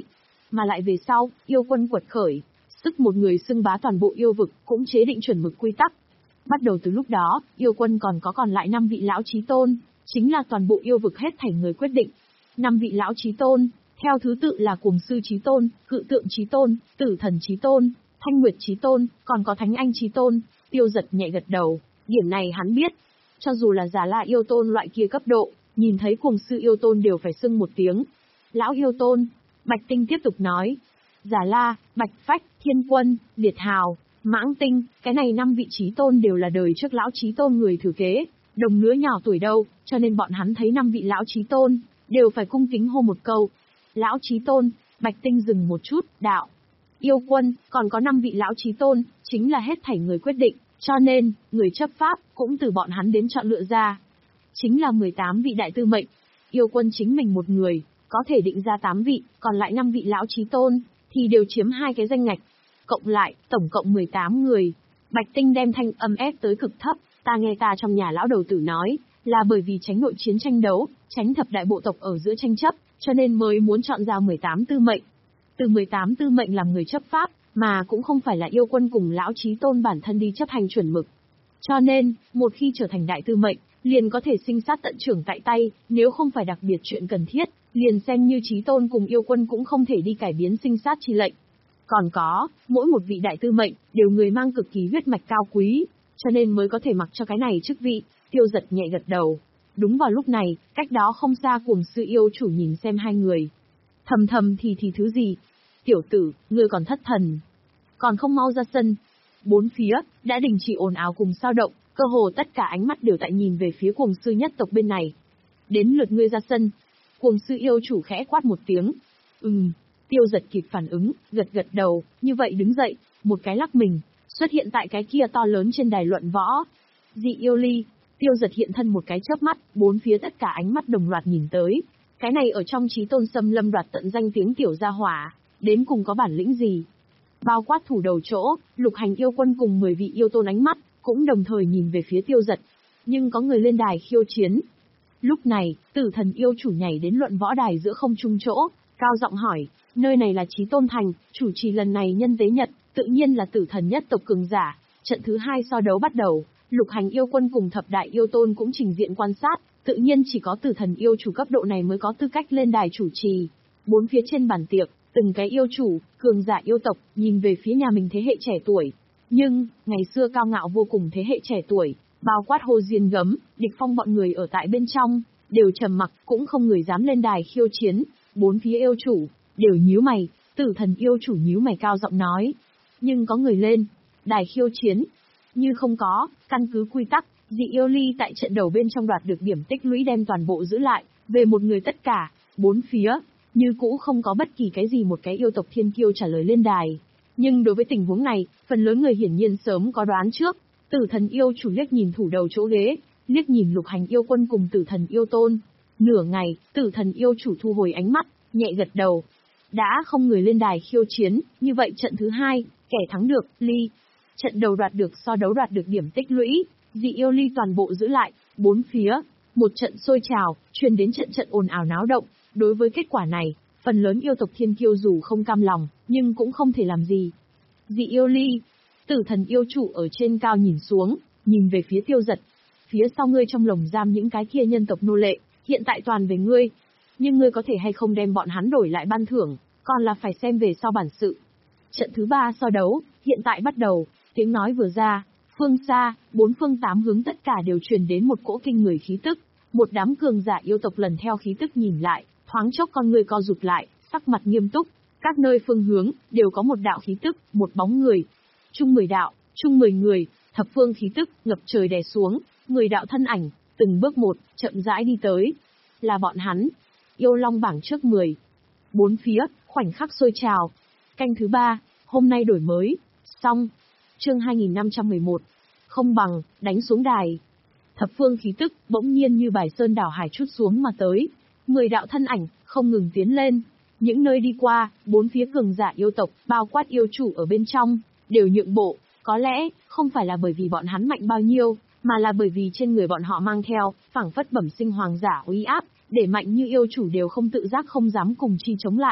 A: mà lại về sau, yêu quân quật khởi, sức một người xưng bá toàn bộ yêu vực, cũng chế định chuẩn mực quy tắc. Bắt đầu từ lúc đó, yêu quân còn có còn lại năm vị lão chí tôn, chính là toàn bộ yêu vực hết thảy người quyết định. Năm vị lão chí tôn, theo thứ tự là Cuồng Sư chí tôn, Cự Tượng chí tôn, Tử Thần chí tôn, Thanh Nguyệt chí tôn, còn có Thánh Anh chí tôn. Tiêu Giật nhẹ gật đầu, điểm này hắn biết. Cho dù là Già La yêu tôn loại kia cấp độ, nhìn thấy Cuồng Sư yêu tôn đều phải xưng một tiếng. Lão yêu tôn, Bạch Tinh tiếp tục nói. Già La, Bạch Phách, Thiên Quân, Liệt Hào, Mãng Tinh, cái này năm vị chí tôn đều là đời trước lão chí tôn người thừa kế, đồng lứa nhỏ tuổi đâu, cho nên bọn hắn thấy năm vị lão chí tôn, đều phải cung kính hô một câu. Lão chí tôn, Bạch Tinh dừng một chút, đạo. Yêu quân, còn có năm vị lão chí tôn, chính là hết thảy người quyết định, cho nên, người chấp pháp, cũng từ bọn hắn đến chọn lựa ra. Chính là mười tám vị đại tư mệnh. Yêu quân chính mình một người, có thể định ra tám vị, còn lại năm vị lão chí tôn, thì đều chiếm hai cái danh ngạch. Cộng lại, tổng cộng mười tám người. Bạch Tinh đem thanh âm ép tới cực thấp, ta nghe ta trong nhà lão đầu tử nói, là bởi vì tránh nội chiến tranh đấu, tránh thập đại bộ tộc ở giữa tranh chấp, cho nên mới muốn chọn ra mười tám tư mệnh. Từ mười tám tư mệnh làm người chấp pháp, mà cũng không phải là yêu quân cùng lão chí tôn bản thân đi chấp hành chuẩn mực. Cho nên, một khi trở thành đại tư mệnh, liền có thể sinh sát tận trưởng tại tay, nếu không phải đặc biệt chuyện cần thiết, liền xem như chí tôn cùng yêu quân cũng không thể đi cải biến sinh sát chi lệnh. Còn có, mỗi một vị đại tư mệnh, đều người mang cực kỳ huyết mạch cao quý, cho nên mới có thể mặc cho cái này chức vị. Tiêu Giật nhẹ gật đầu. Đúng vào lúc này, cách đó không xa Cuồng Sư yêu chủ nhìn xem hai người. Thầm thầm thì thì thứ gì? Tiểu tử, ngươi còn thất thần. Còn không mau ra sân. Bốn phía, đã đình chỉ ồn ào cùng sao động, cơ hồ tất cả ánh mắt đều tại nhìn về phía Cuồng Sư nhất tộc bên này. Đến lượt ngươi ra sân. Cuồng Sư yêu chủ khẽ quát một tiếng. Ừm. Tiêu Giật kịp phản ứng, gật gật đầu, như vậy đứng dậy, một cái lắc mình, xuất hiện tại cái kia to lớn trên đài luận võ. Dị yêu ly. Tiêu Giật hiện thân một cái chớp mắt, bốn phía tất cả ánh mắt đồng loạt nhìn tới. Cái này ở trong chí tôn xâm lâm đoạt tận danh tiếng tiểu gia hỏa, đến cùng có bản lĩnh gì? Bao quát thủ đầu chỗ, Lục Hành yêu quân cùng mười vị yêu tôn ánh mắt, cũng đồng thời nhìn về phía Tiêu Giật. Nhưng có người lên đài khiêu chiến. Lúc này, Tử Thần yêu chủ nhảy đến luận võ đài giữa không trung chỗ, cao giọng hỏi, nơi này là Chí Tôn Thành, chủ trì lần này nhân tế nhật, tự nhiên là Tử Thần nhất tộc cường giả. Trận thứ hai so đấu bắt đầu, Lục Hành yêu quân cùng thập đại yêu tôn cũng trình diện quan sát, tự nhiên chỉ có Tử Thần yêu chủ cấp độ này mới có tư cách lên đài chủ trì. Bốn phía trên bàn tiệc, từng cái yêu chủ, cường giả yêu tộc, nhìn về phía nhà mình thế hệ trẻ tuổi. Nhưng, ngày xưa cao ngạo vô cùng thế hệ trẻ tuổi, bao quát Hồ Diên Gấm, Địch Phong bọn người ở tại bên trong, đều trầm mặc, cũng không người dám lên đài khiêu chiến. Bốn phía yêu chủ, đều nhíu mày, Tử Thần yêu chủ nhíu mày cao giọng nói. Nhưng có người lên, đài khiêu chiến. Như không có, căn cứ quy tắc, dị yêu ly tại trận đầu bên trong đoạt được điểm tích lũy đem toàn bộ giữ lại, về một người tất cả, bốn phía, như cũ không có bất kỳ cái gì một cái yêu tộc thiên kiêu trả lời lên đài. Nhưng đối với tình huống này, phần lớn người hiển nhiên sớm có đoán trước. Tử Thần yêu chủ liếc nhìn thủ đầu chỗ ghế, liếc nhìn Lục Hành yêu quân cùng Tử Thần yêu tôn. Nửa ngày, Tử Thần yêu chủ thu hồi ánh mắt, nhẹ gật đầu. Đã không người lên đài khiêu chiến, như vậy trận thứ hai, kẻ thắng được, ly. Trận đầu đoạt được so đấu đoạt được điểm tích lũy, dị yêu ly toàn bộ giữ lại, bốn phía, một trận sôi trào, truyền đến trận trận ồn ào náo động. Đối với kết quả này, phần lớn yêu tộc thiên kiêu dù không cam lòng, nhưng cũng không thể làm gì. Dị yêu ly, Tử Thần yêu chủ ở trên cao nhìn xuống, nhìn về phía Tiêu Giật. Phía sau ngươi trong lồng giam những cái kia nhân tộc nô lệ, hiện tại toàn về ngươi. Nhưng ngươi có thể hay không đem bọn hắn đổi lại ban thưởng, còn là phải xem về sau bản sự. Trận thứ ba so đấu, hiện tại bắt đầu, tiếng nói vừa ra, phương xa, bốn phương tám hướng tất cả đều truyền đến một cỗ kinh người khí tức. Một đám cường giả yêu tộc lần theo khí tức nhìn lại, thoáng chốc con người co rụt lại, sắc mặt nghiêm túc. Các nơi phương hướng, đều có một đạo khí tức, một bóng người. Chung mười đạo, chung mười người, thập phương khí tức, ngập trời đè xuống, mười đạo thân ảnh, từng bước một, chậm rãi đi tới. Là bọn hắn. Yêu Long bảng trước mười. Bốn phía, khoảnh khắc sôi trào. Canh thứ ba, hôm nay đổi mới. Xong. Chương hai nghìn năm trăm mười một. Không bằng, đánh xuống đài. Thập phương khí tức, bỗng nhiên như bài sơn đảo hải chút xuống mà tới. Mười đạo thân ảnh, không ngừng tiến lên. Những nơi đi qua, bốn phía cường giả yêu tộc, bao quát yêu chủ ở bên trong, đều nhượng bộ. Có lẽ, không phải là bởi vì bọn hắn mạnh bao nhiêu, mà là bởi vì trên người bọn họ mang theo, phảng phất bẩm sinh hoàng giả uy áp, để mạnh như yêu chủ đều không tự giác không dám cùng chi chống lại.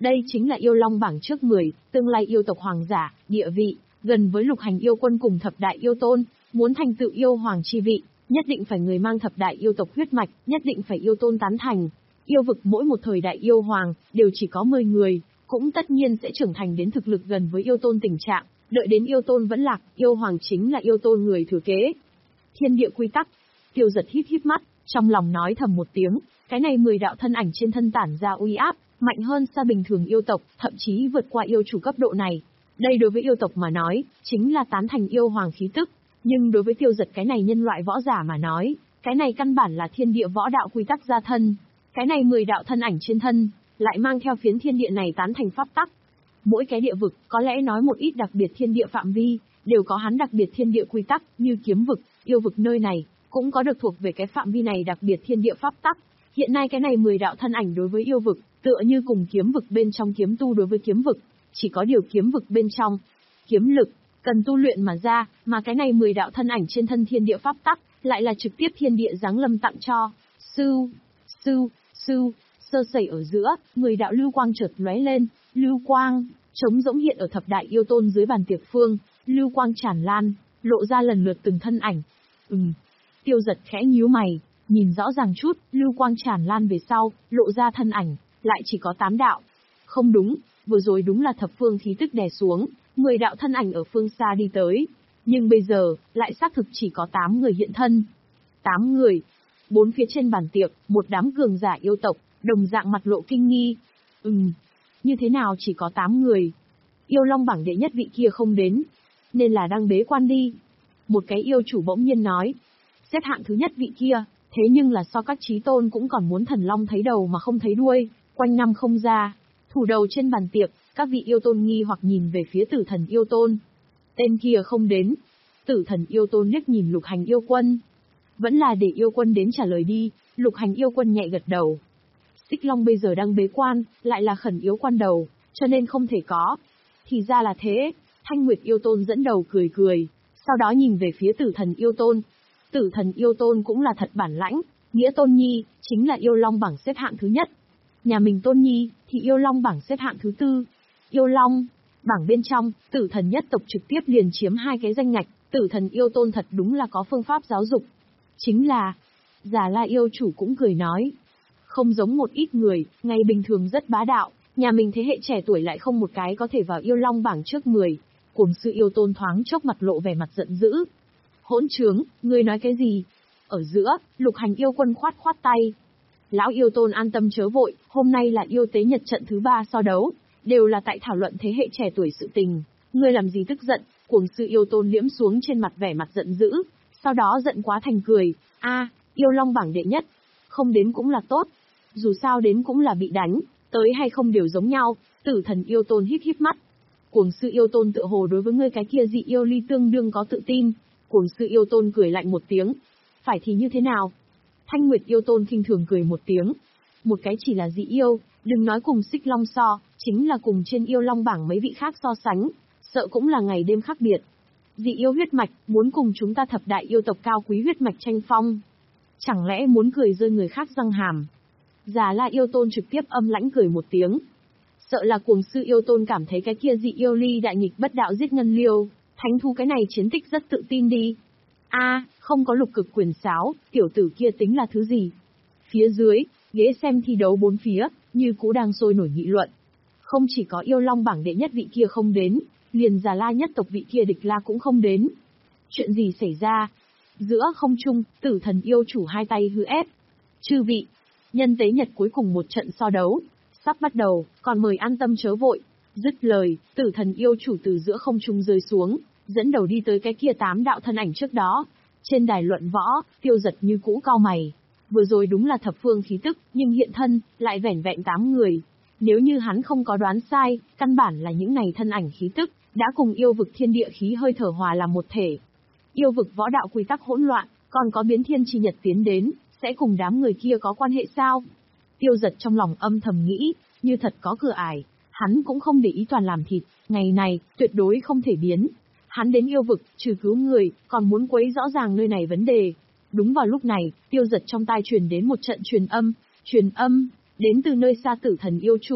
A: Đây chính là yêu long bảng trước mười, tương lai yêu tộc hoàng giả, địa vị, gần với lục hành yêu quân cùng thập đại yêu tôn, muốn thành tựu yêu hoàng chi vị, nhất định phải người mang thập đại yêu tộc huyết mạch, nhất định phải yêu tôn tán thành. Yêu vực mỗi một thời đại yêu hoàng, đều chỉ có mười người, cũng tất nhiên sẽ trưởng thành đến thực lực gần với yêu tôn tình trạng, đợi đến yêu tôn vẫn lạc, yêu hoàng chính là yêu tôn người thừa kế. Thiên địa quy tắc, Tiêu Giật híp híp mắt, trong lòng nói thầm một tiếng, cái này mười đạo thân ảnh trên thân tản ra uy áp, mạnh hơn xa bình thường yêu tộc, thậm chí vượt qua yêu chủ cấp độ này. Đây đối với yêu tộc mà nói, chính là tán thành yêu hoàng khí tức, nhưng đối với Tiêu Giật cái này nhân loại võ giả mà nói, cái này căn bản là thiên địa võ đạo quy tắc gia thân. Cái này mười đạo thân ảnh trên thân, lại mang theo phiến thiên địa này tán thành pháp tắc. Mỗi cái địa vực, có lẽ nói một ít đặc biệt thiên địa phạm vi, đều có hắn đặc biệt thiên địa quy tắc, như kiếm vực, yêu vực nơi này, cũng có được thuộc về cái phạm vi này đặc biệt thiên địa pháp tắc. Hiện nay cái này mười đạo thân ảnh đối với yêu vực, tựa như cùng kiếm vực bên trong kiếm tu đối với kiếm vực, chỉ có điều kiếm vực bên trong, kiếm lực, cần tu luyện mà ra, mà cái này mười đạo thân ảnh trên thân thiên địa pháp tắc, lại là trực tiếp thiên địa giáng lâm tặng cho. Sưu, sưu, sưu, sơ sẩy ở giữa, mười đạo lưu quang chợt lóe lên, lưu quang, trống rỗng hiện ở thập đại yêu tôn dưới bàn tiệc phương, lưu quang tràn lan, lộ ra lần lượt từng thân ảnh. Ừm, Tiêu Giật khẽ nhíu mày, nhìn rõ ràng chút, lưu quang tràn lan về sau, lộ ra thân ảnh, lại chỉ có tám đạo. Không đúng, vừa rồi đúng là thập phương khí tức đè xuống, mười đạo thân ảnh ở phương xa đi tới, nhưng bây giờ, lại xác thực chỉ có tám người hiện thân. Tám người. Bốn phía trên bàn tiệc, một đám cường giả yêu tộc, đồng dạng mặt lộ kinh nghi. Ừm, như thế nào chỉ có tám người? Yêu long bảng đệ nhất vị kia không đến, nên là đang bế quan đi. Một cái yêu chủ bỗng nhiên nói, xếp hạng thứ nhất vị kia, thế nhưng là so các chí tôn cũng còn muốn thần long thấy đầu mà không thấy đuôi, quanh năm không ra. Thủ đầu trên bàn tiệc, các vị yêu tôn nghi hoặc nhìn về phía tử thần yêu tôn. Tên kia không đến. Tử thần yêu tôn liếc nhìn lục hành yêu quân. Vẫn là để yêu quân đến trả lời đi, lục hành yêu quân nhẹ gật đầu. Xích Long bây giờ đang bế quan, lại là khẩn yếu quan đầu, cho nên không thể có. Thì ra là thế, Thanh Nguyệt yêu tôn dẫn đầu cười cười, sau đó nhìn về phía tử thần yêu tôn. Tử thần yêu tôn cũng là thật bản lãnh, nghĩa tôn nhi, chính là yêu long bảng xếp hạng thứ nhất. Nhà mình tôn nhi, thì yêu long bảng xếp hạng thứ tư. Yêu long, bảng bên trong, tử thần nhất tộc trực tiếp liền chiếm hai cái danh ngạch, tử thần yêu tôn thật đúng là có phương pháp giáo dục. Chính là, Già La yêu chủ cũng cười nói. Không giống một ít người, ngày bình thường rất bá đạo, nhà mình thế hệ trẻ tuổi lại không một cái có thể vào yêu long bảng trước mười. Cuồng sư yêu tôn thoáng chốc mặt lộ vẻ mặt giận dữ. Hỗn trướng, ngươi nói cái gì? Ở giữa, lục hành yêu quân khoát khoát tay. Lão yêu tôn an tâm chớ vội, hôm nay là yêu tế nhật trận thứ ba so đấu, đều là tại thảo luận thế hệ trẻ tuổi sự tình. Ngươi làm gì tức giận? Cuồng sư yêu tôn liễm xuống trên mặt vẻ mặt giận dữ, sau đó giận quá thành cười. A, yêu long bảng đệ nhất, không đến cũng là tốt. Dù sao đến cũng là bị đánh, tới hay không đều giống nhau. Tử thần yêu tôn híp híp mắt. Cuồng sư yêu tôn tựa hồ đối với ngươi cái kia dị yêu ly tương đương có tự tin. Cuồng sư yêu tôn cười lạnh một tiếng. Phải thì như thế nào? Thanh Nguyệt yêu tôn khinh thường cười một tiếng. Một cái chỉ là dị yêu, đừng nói cùng Xích Long so, chính là cùng trên yêu long bảng mấy vị khác so sánh, sợ cũng là ngày đêm khác biệt. Dị yêu huyết mạch, muốn cùng chúng ta thập đại yêu tộc cao quý huyết mạch tranh phong. Chẳng lẽ muốn cười rơi người khác răng hàm? Già La yêu tôn trực tiếp âm lãnh cười một tiếng. Sợ là cuồng sư yêu tôn cảm thấy cái kia dị yêu ly đại nghịch bất đạo giết ngân liêu, thánh thú cái này chiến tích rất tự tin đi. A, à, không có lục cực quyền sáo, tiểu tử kia tính là thứ gì? Phía dưới, ghế xem thi đấu bốn phía, như cũ đang sôi nổi nghị luận. Không chỉ có yêu long bảng đệ nhất vị kia không đến, liền Già La nhất tộc vị kia địch la cũng không đến. Chuyện gì xảy ra? Giữa không trung, tử thần yêu chủ hai tay hư ép. Chư vị, nhân tế nhật cuối cùng một trận so đấu, sắp bắt đầu, còn mời an tâm chớ vội. Dứt lời, tử thần yêu chủ từ giữa không trung rơi xuống, dẫn đầu đi tới cái kia tám đạo thân ảnh trước đó. Trên đài luận võ, Tiêu Giật như cũ cau mày. Vừa rồi đúng là thập phương khí tức, nhưng hiện thân, lại vẻn vẹn tám người. Nếu như hắn không có đoán sai, căn bản là những này thân ảnh khí tức, đã cùng yêu vực thiên địa khí hơi thở hòa làm một thể. Yêu vực võ đạo quy tắc hỗn loạn, còn có biến thiên chi nhật tiến đến, sẽ cùng đám người kia có quan hệ sao? Tiêu Giật trong lòng âm thầm nghĩ, như thật có cửa ải, hắn cũng không để ý toàn làm thịt, ngày này, tuyệt đối không thể biến. Hắn đến yêu vực, trừ cứu người, còn muốn quấy rõ ràng nơi này vấn đề. Đúng vào lúc này, Tiêu Giật trong tai truyền đến một trận truyền âm, truyền âm, đến từ nơi xa tử thần yêu chủ,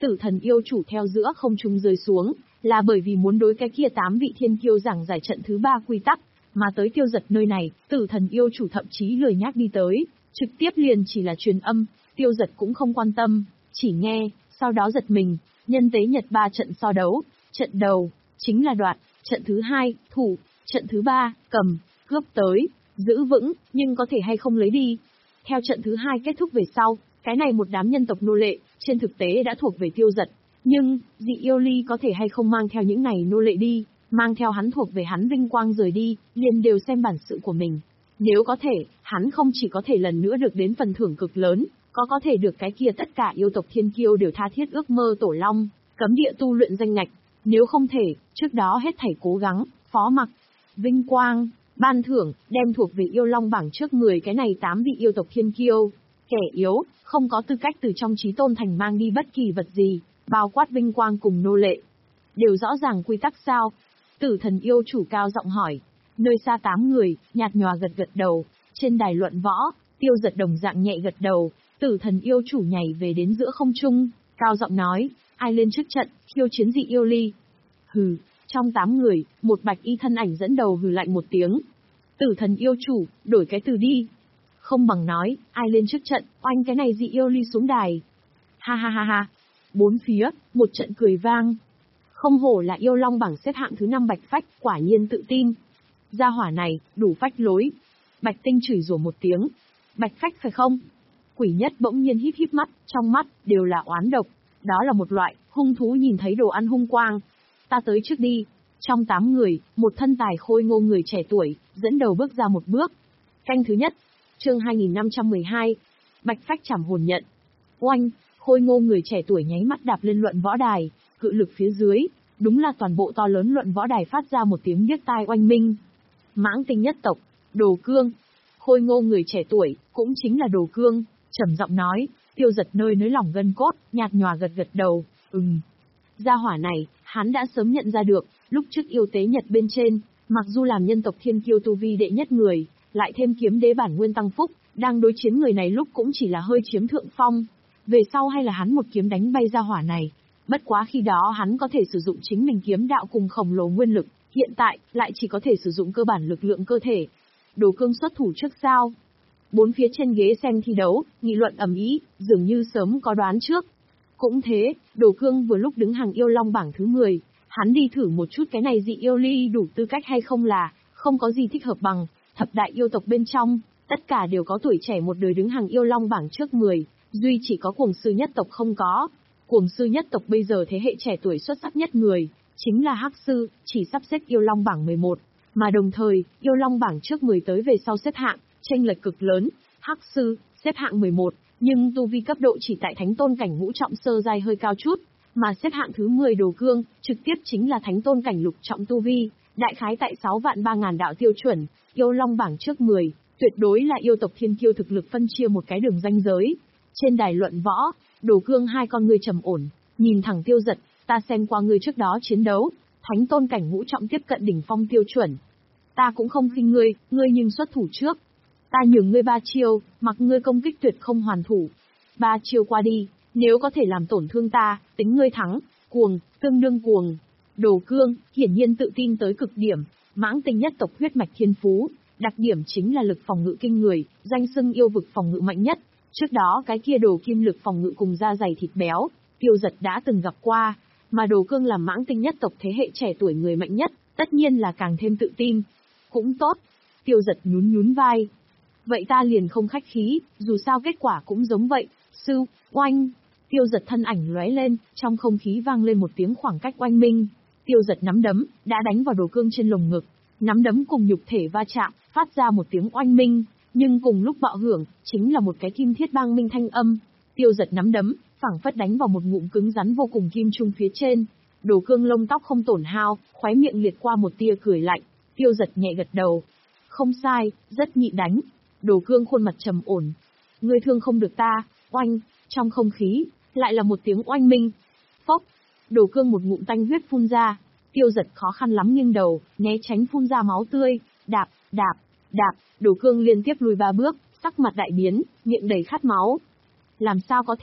A: Tử thần yêu chủ theo giữa không trung rơi xuống, là bởi vì muốn đối cái kia tám vị thiên kiêu giảng giải trận thứ ba quy tắc, mà tới Tiêu Giật nơi này, tử thần yêu chủ thậm chí lười nhác đi tới, trực tiếp liền chỉ là truyền âm, Tiêu Giật cũng không quan tâm, chỉ nghe, sau đó giật mình, nhân tế nhật ba trận so đấu, trận đầu, chính là đoạt, trận thứ hai, thủ, trận thứ ba, cầm, cướp tới, giữ vững, nhưng có thể hay không lấy đi. Theo trận thứ hai kết thúc về sau, cái này một đám nhân tộc nô lệ, trên thực tế đã thuộc về Tiêu Giật, nhưng, dị yêu ly có thể hay không mang theo những này nô lệ đi, mang theo hắn thuộc về hắn vinh quang rời đi, liền đều xem bản sự của mình. Nếu có thể, hắn không chỉ có thể lần nữa được đến phần thưởng cực lớn, có có thể được cái kia tất cả yêu tộc thiên kiêu đều tha thiết ước mơ tổ long, cấm địa tu luyện danh ngạch. Nếu không thể, trước đó hết thảy cố gắng, phó mặc, vinh quang, ban thưởng, đem thuộc về yêu long bảng trước mười cái này tám vị yêu tộc thiên kiêu. Kẻ yếu, không có tư cách từ trong chí tôn thành mang đi bất kỳ vật gì, bao quát vinh quang cùng nô lệ. Đều rõ ràng quy tắc sao? Tử thần yêu chủ cao giọng hỏi. Nơi xa tám người, nhạt nhòa gật gật đầu, trên đài luận võ, Tiêu Giật đồng dạng nhẹ gật đầu, tử thần yêu chủ nhảy về đến giữa không trung, cao giọng nói, ai lên trước trận, khiêu chiến dị yêu ly. Hừ, trong tám người, một bạch y thân ảnh dẫn đầu hừ lạnh một tiếng. Tử thần yêu chủ, đổi cái từ đi. Không bằng nói, ai lên trước trận, oanh cái này dị yêu ly xuống đài. Ha ha ha ha. Bốn phía, một trận cười vang. Không hổ là yêu long bảng xếp hạng thứ năm Bạch Phách, quả nhiên tự tin. Gia hỏa này, đủ phách lối. Bạch Tinh chửi rủa một tiếng. Bạch Phách phải không? Quỷ nhất bỗng nhiên híp híp mắt, trong mắt, đều là oán độc. Đó là một loại, hung thú nhìn thấy đồ ăn hung quang. Ta tới trước đi. Trong tám người, một thân tài khôi ngô người trẻ tuổi, dẫn đầu bước ra một bước. Canh thứ nhất, chương hai nghìn năm trăm mười hai. Bạch Phách trảm hồn nhận. Oanh, khôi ngô người trẻ tuổi nháy mắt đạp lên luận võ đài, cự lực phía dưới, đúng là toàn bộ to lớn luận võ đài phát ra một tiếng điếc tai oanh minh. Mãng tinh nhất tộc, Đồ Cương. Khôi ngô người trẻ tuổi, cũng chính là Đồ Cương, trầm giọng nói, Tiêu Giật nơi nới lỏng gân cốt, nhạt nhòa gật gật đầu, ừm. Gia hỏa này, hắn đã sớm nhận ra được, lúc trước yêu tế nhật bên trên, mặc dù làm nhân tộc thiên kiêu tu vi đệ nhất người, lại thêm kiếm đế bản nguyên tăng phúc, đang đối chiến người này lúc cũng chỉ là hơi chiếm thượng phong. Về sau hay là hắn một kiếm đánh bay gia hỏa này. Bất quá khi đó hắn có thể sử dụng chính mình kiếm đạo cùng khổng lồ nguyên lực, hiện tại, lại chỉ có thể sử dụng cơ bản lực lượng cơ thể. Đồ Cương xuất thủ trước sao? Bốn phía trên ghế xem thi đấu, nghị luận ầm ĩ, dường như sớm có đoán trước. Cũng thế, Đồ Cương vừa lúc đứng hàng yêu long bảng thứ mười, hắn đi thử một chút cái này dị yêu ly đủ tư cách hay không là, không có gì thích hợp bằng, thập đại yêu tộc bên trong, tất cả đều có tuổi trẻ một đời đứng hàng yêu long bảng trước mười, duy chỉ có Cuồng sư nhất tộc không có. Cuồng sư nhất tộc bây giờ thế hệ trẻ tuổi xuất sắc nhất người, chính là Hắc sư, chỉ sắp xếp yêu long bảng mười một, mà đồng thời, yêu long bảng trước mười tới về sau xếp hạng, chênh lệch cực lớn, Hắc sư, xếp hạng mười một, nhưng tu vi cấp độ chỉ tại thánh tôn cảnh ngũ trọng sơ giai hơi cao chút, mà xếp hạng thứ mười Đồ Cương, trực tiếp chính là thánh tôn cảnh lục trọng tu vi, đại khái tại sáu vạn ba ngàn đạo tiêu chuẩn, yêu long bảng trước mười, tuyệt đối là yêu tộc thiên kiêu thực lực phân chia một cái đường ranh giới. Trên đài luận võ, Đồ Cương hai con ngươi trầm ổn, nhìn thẳng Tiêu Giật, ta xem qua ngươi trước đó chiến đấu, thánh tôn cảnh ngũ trọng tiếp cận đỉnh phong tiêu chuẩn. Ta cũng không khinh ngươi, ngươi nhưng xuất thủ trước. Ta nhường ngươi ba chiêu, mặc ngươi công kích tuyệt không hoàn thủ. Ba chiêu qua đi, nếu có thể làm tổn thương ta, tính ngươi thắng, cuồng, tương đương cuồng. Đồ Cương, hiển nhiên tự tin tới cực điểm, mãng tinh nhất tộc huyết mạch thiên phú, đặc điểm chính là lực phòng ngự kinh người, danh xưng yêu vực phòng ngự mạnh nhất. Trước đó cái kia Đồ Kim lực phòng ngự cùng da dày thịt béo, Tiêu Giật đã từng gặp qua, mà Đồ Cương làm mãng tinh nhất tộc thế hệ trẻ tuổi người mạnh nhất, tất nhiên là càng thêm tự tin. Cũng tốt, Tiêu Giật nhún nhún vai. Vậy ta liền không khách khí, dù sao kết quả cũng giống vậy, sư, oanh. Tiêu Giật thân ảnh lóe lên, trong không khí vang lên một tiếng khoảng cách oanh minh. Tiêu Giật nắm đấm, đã đánh vào Đồ Cương trên lồng ngực, nắm đấm cùng nhục thể va chạm, phát ra một tiếng oanh minh. Nhưng cùng lúc bạo hưởng, chính là một cái kim thiết bang minh thanh âm. Tiêu Giật nắm đấm, phảng phất đánh vào một ngụm cứng rắn vô cùng kim trung phía trên. Đồ Cương lông tóc không tổn hao, khóe miệng liệt qua một tia cười lạnh. Tiêu Giật nhẹ gật đầu. Không sai, rất nhịn đánh. Đồ Cương khuôn mặt trầm ổn. Ngươi thương không được ta, oanh, trong không khí, lại là một tiếng oanh minh. Phốc, Đồ Cương một ngụm tanh huyết phun ra. Tiêu Giật khó khăn lắm nghiêng đầu, né tránh phun ra máu tươi, đạp, đạp, đạp. Đồ Cương liên tiếp lùi ba bước, sắc mặt đại biến, miệng đầy khát máu. Làm sao có thể?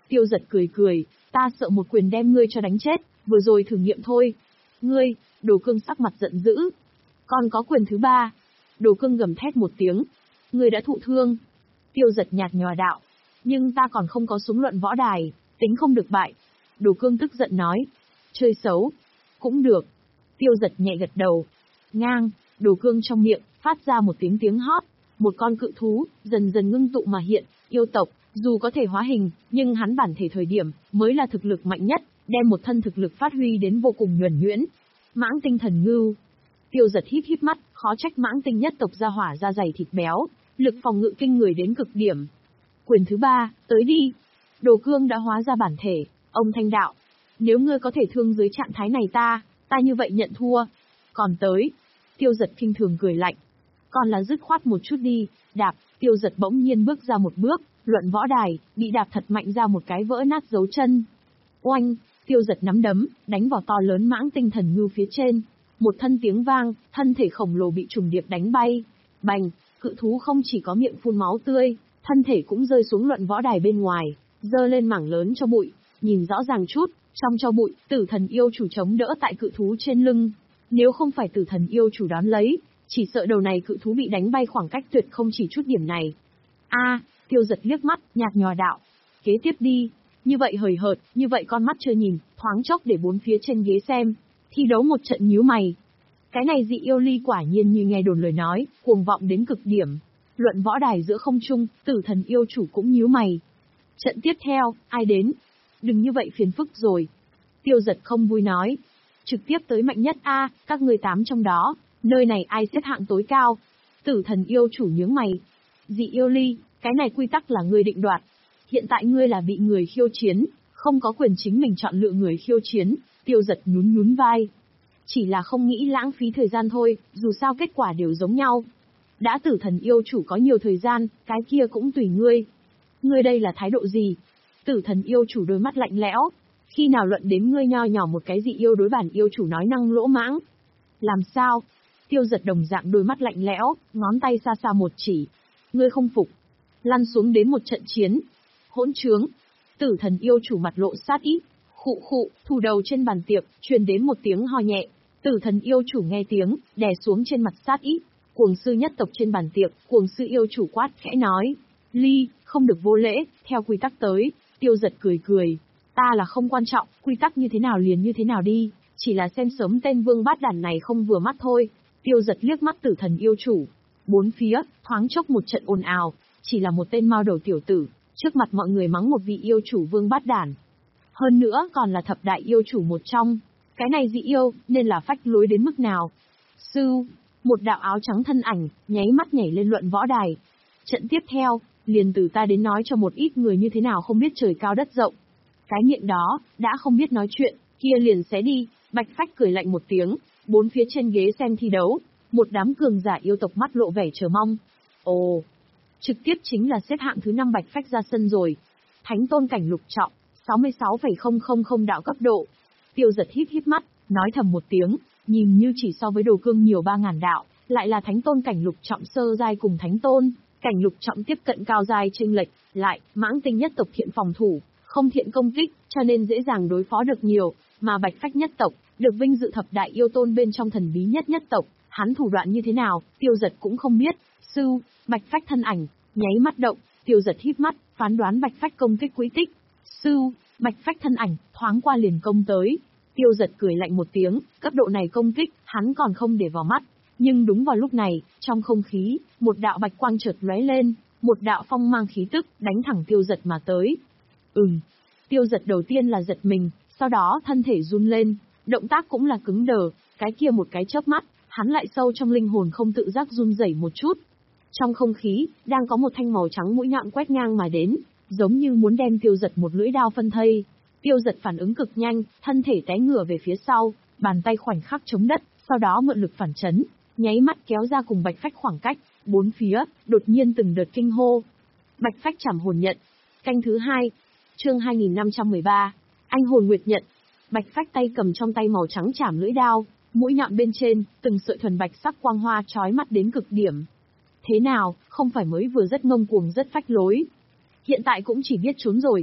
A: Tiêu Giật cười cười, ta sợ một quyền đem ngươi cho đánh chết, vừa rồi thử nghiệm thôi. Ngươi, Đồ Cương sắc mặt giận dữ. Còn có quyền thứ ba. Đồ Cương gầm thét một tiếng. Ngươi đã thụ thương. Tiêu Giật nhạt nhòa đạo. Nhưng ta còn không có súng luận võ đài, tính không được bại. Đồ Cương tức giận nói. Chơi xấu. Cũng được. Tiêu Giật nhẹ gật đầu. Ngang, Đồ Cương trong miệng, phát ra một tiếng tiếng hót. Một con cự thú, dần dần ngưng tụ mà hiện, yêu tộc, dù có thể hóa hình, nhưng hắn bản thể thời điểm, mới là thực lực mạnh nhất, đem một thân thực lực phát huy đến vô cùng nhuần nhuyễn. Mãng tinh thần ngưu. Tiêu Giật híp híp mắt, khó trách mãng tinh nhất tộc ra hỏa da dày thịt béo, lực phòng ngự kinh người đến cực điểm. Quyền thứ ba, tới đi. Đồ Cương đã hóa ra bản thể, ông thanh đạo. Nếu ngươi có thể thương dưới trạng thái này ta, ta như vậy nhận thua. Còn tới. Tiêu Giật khinh thường cười lạnh. Còn là dứt khoát một chút đi, đạp. Tiêu Giật bỗng nhiên bước ra một bước, luận võ đài, bị đạp thật mạnh ra một cái vỡ nát dấu chân. Oanh, Tiêu Giật nắm đấm, đánh vào to lớn mãng tinh thần ngưu phía trên. Một thân tiếng vang, thân thể khổng lồ bị trùng điệp đánh bay. Bành, cự thú không chỉ có miệng phun máu tươi, thân thể cũng rơi xuống luận võ đài bên ngoài, dơ lên mảng lớn cho bụi. Nhìn rõ ràng chút, trong cho bụi, tử thần yêu chủ chống đỡ tại cự thú trên lưng. Nếu không phải tử thần yêu chủ đón lấy, chỉ sợ đầu này cự thú bị đánh bay khoảng cách tuyệt không chỉ chút điểm này. A, Tiêu Giật liếc mắt, nhạt nhòa đạo. Kế tiếp đi. Như vậy hời hợt, như vậy con mắt chưa nhìn, thoáng chốc để bốn phía trên ghế xem. Thi đấu một trận nhíu mày. Cái này dị yêu ly quả nhiên như nghe đồn lời nói, cuồng vọng đến cực điểm. Luận võ đài giữa không trung, tử thần yêu chủ cũng nhíu mày. Trận tiếp theo, ai đến? Đừng như vậy phiền phức rồi. Tiêu Giật không vui nói. Trực tiếp tới mạnh nhất a, các ngươi tám trong đó, nơi này ai xếp hạng tối cao? Tử thần yêu chủ nhướng mày. Dị yêu ly, cái này quy tắc là ngươi định đoạt. Hiện tại ngươi là bị người khiêu chiến, không có quyền chính mình chọn lựa người khiêu chiến. Tiêu Giật nhún nhún vai. Chỉ là không nghĩ lãng phí thời gian thôi, dù sao kết quả đều giống nhau. Đã tử thần yêu chủ có nhiều thời gian, cái kia cũng tùy ngươi. Ngươi đây là thái độ gì? Tử thần yêu chủ đôi mắt lạnh lẽo. Khi nào luận đến ngươi nho nhỏ một cái dị yêu đối bản yêu chủ nói năng lỗ mãng? Làm sao? Tiêu Giật đồng dạng đôi mắt lạnh lẽo, ngón tay xa xa một chỉ. Ngươi không phục. Lăn xuống đến một trận chiến. Hỗn trướng. Tử thần yêu chủ mặt lộ sát ý. Khụ khụ, thủ đầu trên bàn tiệc, truyền đến một tiếng ho nhẹ. Tử thần yêu chủ nghe tiếng, đè xuống trên mặt sát ý. Cuồng sư nhất tộc trên bàn tiệc, cuồng sư yêu chủ quát khẽ nói. Ly, không được vô lễ, theo quy tắc tới. Tiêu Giật cười cười. Ta là không quan trọng, quy tắc như thế nào liền như thế nào đi, chỉ là xem sớm tên vương bát đản này không vừa mắt thôi. Tiêu Giật liếc mắt tử thần yêu chủ. Bốn phía, thoáng chốc một trận ồn ào, chỉ là một tên mao đầu tiểu tử, trước mặt mọi người mắng một vị yêu chủ vương bát đản. Hơn nữa còn là thập đại yêu chủ một trong. Cái này dị yêu, nên là phách lối đến mức nào? Sư, một đạo áo trắng thân ảnh, nháy mắt nhảy lên luận võ đài. Trận tiếp theo, liền từ ta đến nói cho một ít người như thế nào không biết trời cao đất rộng. Cái miệng đó, đã không biết nói chuyện, kia liền xé đi. Bạch Phách cười lạnh một tiếng, bốn phía trên ghế xem thi đấu, một đám cường giả yêu tộc mắt lộ vẻ chờ mong. Ồ, trực tiếp chính là xếp hạng thứ năm Bạch Phách ra sân rồi. Thánh tôn cảnh lục trọng, sáu mươi sáu phẩy không không không đạo cấp độ. Tiêu Giật híp híp mắt, nói thầm một tiếng, nhìn như chỉ so với Đồ Cương nhiều ba ngàn đạo, lại là thánh tôn cảnh lục trọng sơ giai cùng thánh tôn cảnh lục trọng tiếp cận cao giai chênh lệch, lại mãng tinh nhất tộc thiện phòng thủ, không thiện công kích, cho nên dễ dàng đối phó được nhiều, mà Bạch Phách nhất tộc được vinh dự thập đại yêu tôn bên trong thần bí nhất nhất tộc, hắn thủ đoạn như thế nào, Tiêu Giật cũng không biết. Sư, Bạch Phách thân ảnh nháy mắt động, Tiêu Giật híp mắt, phán đoán Bạch Phách công kích quỹ tích. Sư, Bạch Phách thân ảnh thoáng qua liền công tới. Tiêu Giật cười lạnh một tiếng, cấp độ này công kích, hắn còn không để vào mắt. Nhưng đúng vào lúc này, trong không khí, một đạo bạch quang chợt lóe lên, một đạo phong mang khí tức, đánh thẳng Tiêu Giật mà tới. Ừm. Tiêu Giật đầu tiên là giật mình, sau đó thân thể run lên, động tác cũng là cứng đờ, cái kia một cái chớp mắt, hắn lại sâu trong linh hồn không tự giác run rẩy một chút. Trong không khí, đang có một thanh màu trắng mũi nhọn quét ngang mà đến, giống như muốn đem Tiêu Giật một lưỡi đao phân thây. Tiêu Giật phản ứng cực nhanh, thân thể té ngửa về phía sau, bàn tay khoảnh khắc chống đất, sau đó mượn lực phản chấn, nháy mắt kéo ra cùng Bạch Phách khoảng cách, bốn phía, đột nhiên từng đợt kinh hô. Bạch Phách chảm hồn nhận. Canh thứ hai. Chương hai nghìn năm trăm mười ba. Anh hồn nguyệt nhận. Bạch Phách tay cầm trong tay màu trắng chảm lưỡi đao, mũi nhọn bên trên, từng sợi thuần bạch sắc quang hoa chói mắt đến cực điểm. Thế nào, không phải mới vừa rất ngông cuồng rất phách lối. Hiện tại cũng chỉ biết trốn rồi.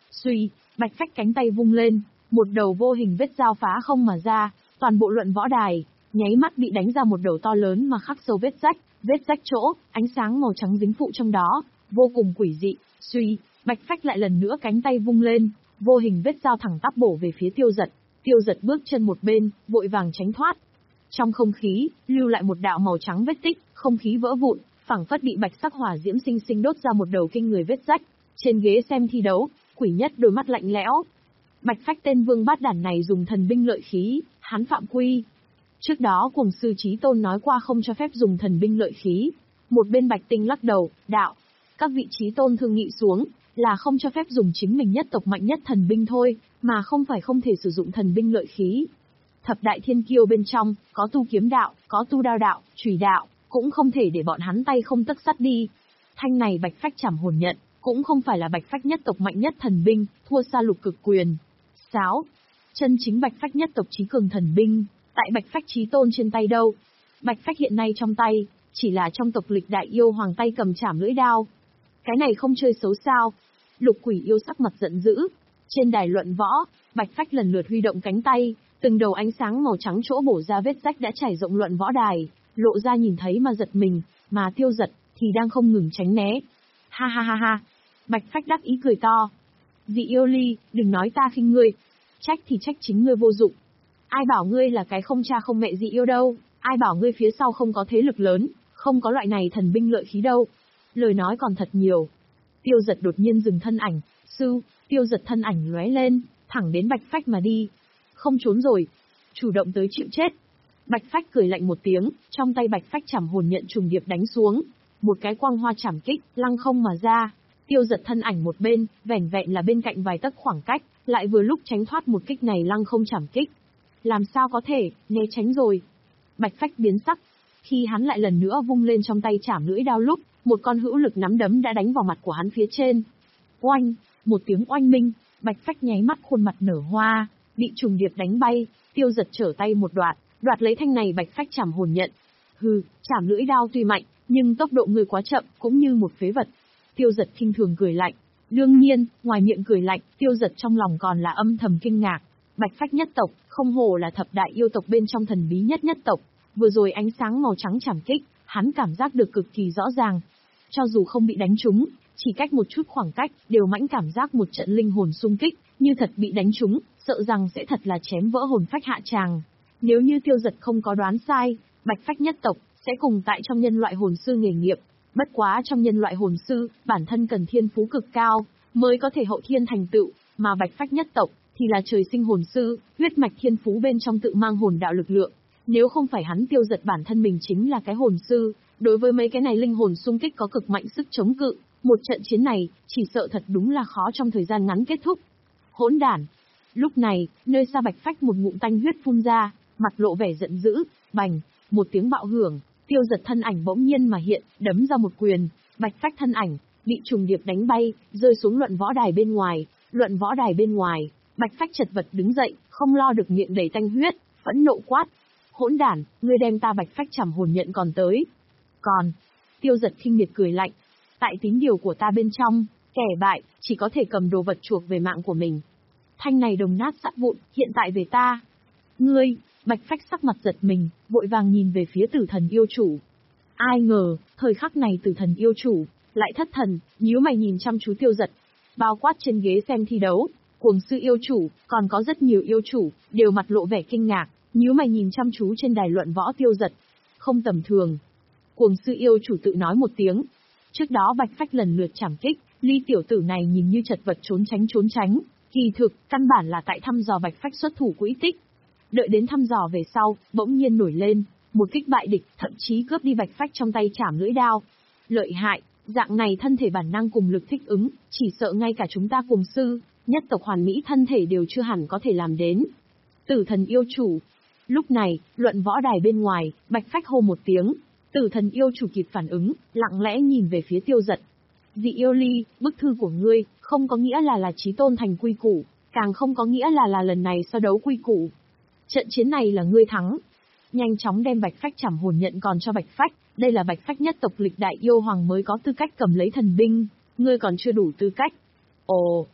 A: Suy, Bạch Phách cánh tay vung lên, một đầu vô hình vết dao phá không mà ra, toàn bộ luận võ đài, nháy mắt bị đánh ra một đầu to lớn mà khắc sâu vết rách, vết rách chỗ, ánh sáng màu trắng dính phụ trong đó, vô cùng quỷ dị. Suy, Bạch Phách lại lần nữa cánh tay vung lên, vô hình vết dao thẳng tắp bổ về phía Tiêu Dật. Tiêu Dật bước chân một bên, vội vàng tránh thoát. Trong không khí, lưu lại một đạo màu trắng vết tích, không khí vỡ vụn, phảng phất bị bạch sắc hỏa diễm sinh sinh đốt ra một đầu kinh người vết rách. Trên ghế xem thi đấu, Quỷ Nhất đôi mắt lạnh lẽo. Bạch Phách tên vương bát đản này dùng thần binh lợi khí, hắn phạm quy. Trước đó Cuồng Sư Chí Tôn nói qua không cho phép dùng thần binh lợi khí. Một bên Bạch Tinh lắc đầu, đạo, các vị Chí Tôn thương nghị xuống, là không cho phép dùng chính mình nhất tộc mạnh nhất thần binh thôi, mà không phải không thể sử dụng thần binh lợi khí. Thập đại thiên kiêu bên trong, có tu kiếm đạo, có tu đao đạo, chùy đạo, cũng không thể để bọn hắn tay không tấc sắt đi. Thanh này Bạch Phách Trảm Hồn Nhận, cũng không phải là Bạch Phách nhất tộc mạnh nhất thần binh, thua xa Lục Cực Quyền. Sáo, chân chính Bạch Phách nhất tộc chí cường thần binh, tại Bạch Phách Chí Tôn trên tay đâu? Bạch Phách hiện nay trong tay, chỉ là trong tộc lịch đại yêu hoàng tay cầm chảm lưỡi đao. Cái này không chơi xấu sao? Lục Quỷ yêu sắc mặt giận dữ. Trên đài luận võ, Bạch Phách lần lượt huy động cánh tay, từng đầu ánh sáng màu trắng chỗ bổ ra vết rách đã trải rộng luận võ đài, lộ ra nhìn thấy mà giật mình, mà Tiêu Dật thì đang không ngừng tránh né. Ha ha ha ha. Bạch Phách đắc ý cười to. Dị yêu ly, đừng nói ta khinh ngươi. Trách thì trách chính ngươi vô dụng. Ai bảo ngươi là cái không cha không mẹ dị yêu đâu, ai bảo ngươi phía sau không có thế lực lớn, không có loại này thần binh lợi khí đâu. Lời nói còn thật nhiều. Tiêu Dật đột nhiên dừng thân ảnh, sư, Tiêu Dật thân ảnh lóe lên, thẳng đến Bạch Phách mà đi. Không trốn rồi, chủ động tới chịu chết. Bạch Phách cười lạnh một tiếng, trong tay Bạch Phách Trảm Hồn Nhận trùng điệp đánh xuống, một cái quang hoa chảm kích, lăng không mà ra. Tiêu Dật thân ảnh một bên, vẻn vẹn là bên cạnh vài tấc khoảng cách, lại vừa lúc tránh thoát một kích này lăng không chảm kích. Làm sao có thể, né tránh rồi. Bạch Phách biến sắc, khi hắn lại lần nữa vung lên trong tay chảm lưỡi đao lúc, một con hữu lực nắm đấm đã đánh vào mặt của hắn phía trên. Oanh, một tiếng oanh minh, Bạch Phách nháy mắt khuôn mặt nở hoa, bị trùng điệp đánh bay. Tiêu Dật trở tay một đoạt, đoạt lấy thanh này Bạch Phách Trảm Hồn Nhận. Hừ, chảm lưỡi đao tuy mạnh, nhưng tốc độ người quá chậm, cũng như một phế vật. Tiêu Dật khinh thường cười lạnh. Đương nhiên, ngoài miệng cười lạnh, Tiêu Dật trong lòng còn là âm thầm kinh ngạc. Bạch Phách nhất tộc, không hổ là thập đại yêu tộc bên trong thần bí nhất nhất tộc. Vừa rồi ánh sáng màu trắng chảm kích, hắn cảm giác được cực kỳ rõ ràng. Cho dù không bị đánh trúng, chỉ cách một chút khoảng cách, đều mãnh cảm giác một trận linh hồn xung kích, như thật bị đánh trúng, sợ rằng sẽ thật là chém vỡ hồn phách hạ tràng. Nếu như Tiêu Dật không có đoán sai, Bạch Phách nhất tộc sẽ cùng tại trong nhân loại hồn sư nghề nghiệp. Bất quá trong nhân loại hồn sư, bản thân cần thiên phú cực cao, mới có thể hậu thiên thành tựu, mà Bạch Phách nhất tộc thì là trời sinh hồn sư, huyết mạch thiên phú bên trong tự mang hồn đạo lực lượng. Nếu không phải hắn Tiêu Dật bản thân mình chính là cái hồn sư, đối với mấy cái này linh hồn xung kích có cực mạnh sức chống cự, một trận chiến này, chỉ sợ thật đúng là khó trong thời gian ngắn kết thúc. Hỗn đản! Lúc này, nơi xa Bạch Phách một ngụm tanh huyết phun ra, mặt lộ vẻ giận dữ, bành, một tiếng bạo hưởng, Tiêu Dật thân ảnh bỗng nhiên mà hiện, đấm ra một quyền, Bạch Phách thân ảnh bị trùng điệp đánh bay, rơi xuống luận võ đài bên ngoài. Luận võ đài bên ngoài, Bạch Phách chật vật đứng dậy, không lo được miệng đầy tanh huyết, phẫn nộ quát: hỗn đản, ngươi đem ta Bạch Phách Trảm Hồn Nhận còn tới. Còn, Tiêu Dật khinh miệt cười lạnh, tại tín điều của ta bên trong, kẻ bại chỉ có thể cầm đồ vật chuộc về mạng của mình. Thanh này đồng nát sắt vụn, hiện tại về ta. Ngươi, Bạch Phách sắc mặt giật mình, vội vàng nhìn về phía Tử Thần yêu chủ. Ai ngờ, thời khắc này Tử Thần yêu chủ lại thất thần, nhíu mày nhìn chăm chú Tiêu Dật. Bao quát trên ghế xem thi đấu, Cuồng Sư yêu chủ, còn có rất nhiều yêu chủ, đều mặt lộ vẻ kinh ngạc, nhíu mày nhìn chăm chú trên đài luận võ Tiêu Dật. Không tầm thường. Cuồng Sư yêu chủ tự nói một tiếng. Trước đó Bạch Phách lần lượt chảm kích, Ly tiểu tử này nhìn như chật vật trốn tránh trốn tránh, kỳ thực, căn bản là tại thăm dò Bạch Phách xuất thủ quỹ tích. Đợi đến thăm dò về sau, bỗng nhiên nổi lên, một kích bại địch, thậm chí cướp đi Bạch Phách trong tay chảm lưỡi đao. Lợi hại, dạng này thân thể bản năng cùng lực thích ứng, chỉ sợ ngay cả chúng ta Cuồng Sư, nhất tộc hoàn mỹ thân thể đều chưa hẳn có thể làm đến. Tử Thần yêu chủ. Lúc này, luận võ đài bên ngoài, Bạch Phách hô một tiếng, Tử Thần yêu chủ kịp phản ứng, lặng lẽ nhìn về phía Tiêu Dật. Dị yêu ly, bức thư của ngươi, không có nghĩa là là chí tôn thành quy củ, càng không có nghĩa là là lần này so đấu quy củ. Trận chiến này là ngươi thắng. Nhanh chóng đem Bạch Phách Trảm Hồn Nhận còn cho Bạch Phách, đây là Bạch Phách nhất tộc lịch đại yêu hoàng mới có tư cách cầm lấy thần binh, ngươi còn chưa đủ tư cách. Ồ!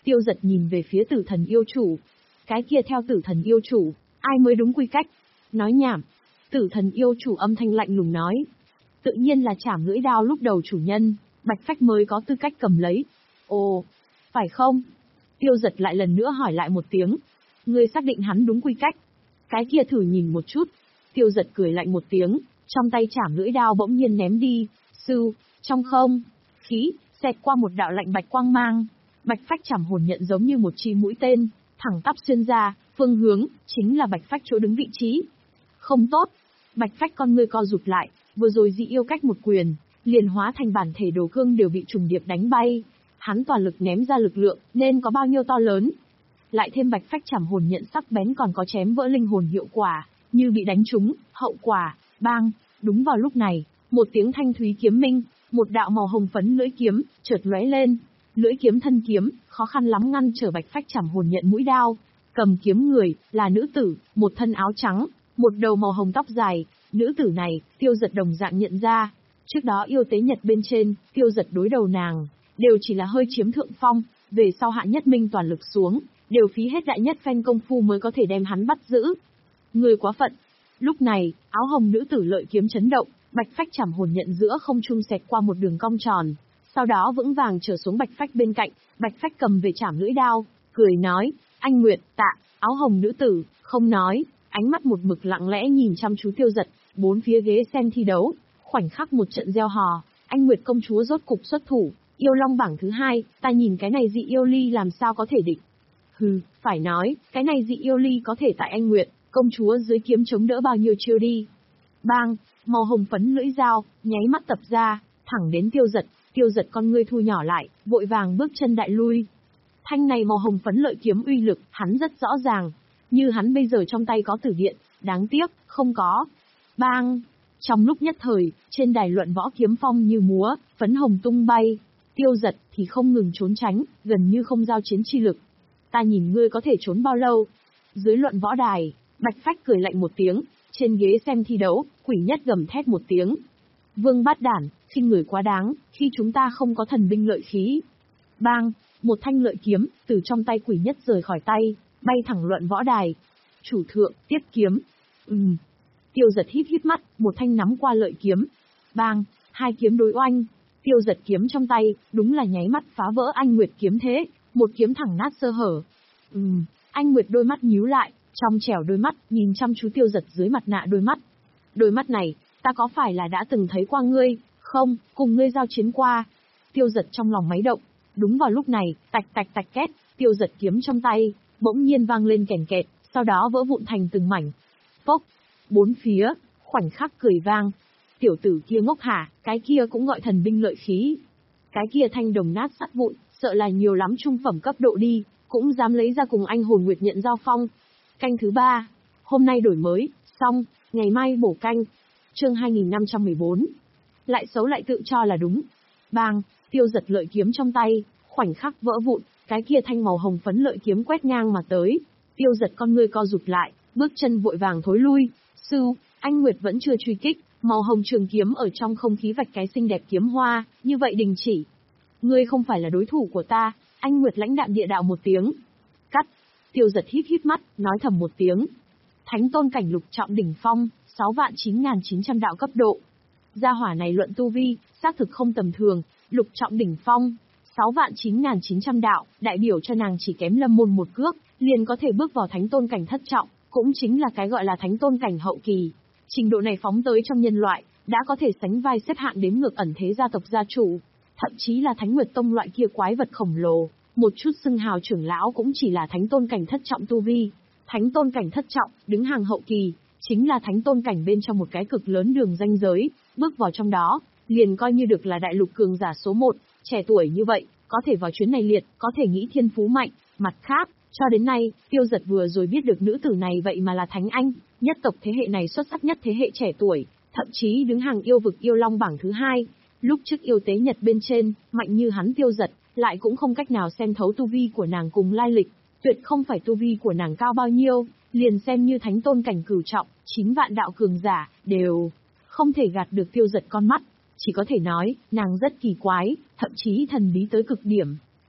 A: Tiêu Giật nhìn về phía Tử Thần yêu chủ. Cái kia theo Tử Thần yêu chủ, ai mới đúng quy cách? Nói nhảm. Tử Thần yêu chủ âm thanh lạnh lùng nói. Tự nhiên là chảm lưỡi đao lúc đầu chủ nhân, Bạch Phách mới có tư cách cầm lấy. Ồ, phải không? Tiêu Giật lại lần nữa hỏi lại một tiếng. Ngươi xác định hắn đúng quy cách. Cái kia thử nhìn một chút. Tiêu Giật cười lạnh một tiếng, trong tay chảm lưỡi đao bỗng nhiên ném đi. Sưu, trong không, khí, xẹt qua một đạo lạnh bạch quang mang. Bạch Phách chảm hồn nhận giống như một chi mũi tên, thẳng tắp xuyên ra, phương hướng, chính là Bạch Phách chỗ đứng vị trí. Không tốt. Bạch Phách con ngươi co rụt lại, vừa rồi dị yêu cách một quyền, liền hóa thành bản thể đồ cương đều bị trùng điệp đánh bay. Hắn toàn lực ném ra lực lượng, nên có bao nhiêu to lớn. Lại thêm Bạch Phách chảm hồn nhận sắc bén còn có chém vỡ linh hồn hiệu quả, như bị đánh trúng, hậu quả, bang, đúng vào lúc này, một tiếng thanh thúy kiếm minh, một đạo màu hồng phấn lưỡi kiếm, chợt lóe lên. Lưỡi kiếm thân kiếm, khó khăn lắm ngăn trở Bạch Phách chảm hồn nhận mũi đao. Cầm kiếm người, là nữ tử, một thân áo trắng, một đầu màu hồng tóc dài. Nữ tử này, Tiêu Giật đồng dạng nhận ra. Trước đó yêu tế nhật bên trên, Tiêu Giật đối đầu nàng, đều chỉ là hơi chiếm thượng phong, về sau hạ nhất minh toàn lực xuống, đều phí hết đại nhất phen công phu mới có thể đem hắn bắt giữ. Người quá phận. Lúc này, áo hồng nữ tử lợi kiếm chấn động, Bạch Phách chảm hồn nhận giữa không trung xẹt qua một đường cong tròn, sau đó vững vàng trở xuống Bạch Phách bên cạnh. Bạch Phách cầm về chảm lưỡi đao, cười nói, anh Nguyệt, tạ. Áo hồng nữ tử, không nói, ánh mắt một mực lặng lẽ nhìn chăm chú Tiêu Giật. Bốn phía ghế xem thi đấu, khoảnh khắc một trận gieo hò, anh Nguyệt công chúa rốt cục xuất thủ, yêu long bảng thứ hai, ta nhìn cái này dị yêu ly làm sao có thể địch. Hừ, phải nói, cái này dị yêu ly có thể tại anh Nguyệt, công chúa dưới kiếm chống đỡ bao nhiêu chiêu đi. Bang, màu hồng phấn lưỡi dao, nháy mắt tập ra, thẳng đến Tiêu Giật. Tiêu Giật con ngươi thu nhỏ lại, vội vàng bước chân đại lui. Thanh này màu hồng phấn lợi kiếm uy lực, hắn rất rõ ràng. Như hắn bây giờ trong tay có tử điện, đáng tiếc, không có. Bang! Trong lúc nhất thời, trên đài luận võ kiếm phong như múa, phấn hồng tung bay. Tiêu Giật thì không ngừng trốn tránh, gần như không giao chiến chi lực. Ta nhìn ngươi có thể trốn bao lâu? Dưới luận võ đài, Bạch Phách cười lạnh một tiếng, trên ghế xem thi đấu, quỷ nhất gầm thét một tiếng. Vương bát đản, khinh người quá đáng, khi chúng ta không có thần binh lợi khí. Bang, một thanh lợi kiếm, từ trong tay quỷ nhất rời khỏi tay, bay thẳng luận võ đài. Chủ thượng, tiếp kiếm. Ừm. Tiêu Giật hít hít mắt, một thanh nắm qua lợi kiếm. Bang, hai kiếm đối oanh. Tiêu Giật kiếm trong tay, đúng là nháy mắt phá vỡ anh Nguyệt kiếm thế, một kiếm thẳng nát sơ hở. Ừm, anh Nguyệt đôi mắt nhíu lại, trong trẻo đôi mắt, nhìn chăm chú Tiêu Giật dưới mặt nạ đôi mắt. Đôi mắt này, ta có phải là đã từng thấy qua ngươi, không, cùng ngươi giao chiến qua. Tiêu Giật trong lòng máy động, đúng vào lúc này, tạch tạch tạch két, Tiêu Giật kiếm trong tay, bỗng nhiên vang lên kèn kẹt, sau đó vỡ vụn thành từng mảnh. Phốc, bốn phía, khoảnh khắc cười vang. Tiểu tử kia ngốc hả, cái kia cũng gọi thần binh lợi khí. Cái kia thanh đồng nát sắt vụn, sợ là nhiều lắm trung phẩm cấp độ đi, cũng dám lấy ra cùng anh hồn nguyệt nhận giao phong. Canh thứ ba, hôm nay đổi mới, xong, ngày mai bổ canh. Chương hai nghìn năm trăm mười bốn. Lại xấu lại tự cho là đúng. Bang, Tiêu Giật lợi kiếm trong tay, khoảnh khắc vỡ vụn, cái kia thanh màu hồng phấn lợi kiếm quét ngang mà tới. Tiêu Giật con ngươi co rụt lại, bước chân vội vàng thối lui. Sư, anh Nguyệt vẫn chưa truy kích, màu hồng trường kiếm ở trong không khí vạch cái xinh đẹp kiếm hoa, như vậy đình chỉ. Ngươi không phải là đối thủ của ta, anh Nguyệt lãnh đạm địa đạo một tiếng. Cắt. Tiêu Giật hít hít mắt, nói thầm một tiếng. Thánh tôn cảnh lục trọng đỉnh phong, sáu vạn chín nghìn chín trăm đạo cấp độ. Gia hỏa này luận tu vi, xác thực không tầm thường, lục trọng đỉnh phong, sáu vạn chín nghìn chín trăm đạo, đại biểu cho nàng chỉ kém Lâm Môn một cước, liền có thể bước vào thánh tôn cảnh thất trọng, cũng chính là cái gọi là thánh tôn cảnh hậu kỳ. Trình độ này phóng tới trong nhân loại, đã có thể sánh vai xếp hạng đếm ngược ẩn thế gia tộc gia chủ, thậm chí là Thánh Nguyệt Tông loại kia quái vật khổng lồ, một chút xưng hào trưởng lão cũng chỉ là thánh tôn cảnh thất trọng tu vi. Thánh tôn cảnh thất trọng, đứng hàng hậu kỳ, chính là thánh tôn cảnh bên trong một cái cực lớn đường ranh giới, bước vào trong đó, liền coi như được là đại lục cường giả số một, trẻ tuổi như vậy, có thể vào chuyến này liệt, có thể nghĩ thiên phú mạnh. Mặt khác, cho đến nay, Tiêu Giật vừa rồi biết được nữ tử này vậy mà là Thánh Anh, nhất tộc thế hệ này xuất sắc nhất thế hệ trẻ tuổi, thậm chí đứng hàng yêu vực yêu long bảng thứ hai. Lúc trước yêu tế nhật bên trên, mạnh như hắn Tiêu Giật, lại cũng không cách nào xem thấu tu vi của nàng cùng lai lịch, tuyệt không phải tu vi của nàng cao bao nhiêu, liền xem như thánh tôn cảnh cửu trọng, chín vạn đạo cường giả, đều không thể gạt được Tiêu Giật con mắt, chỉ có thể nói, nàng rất kỳ quái, thậm chí thần bí tới cực điểm.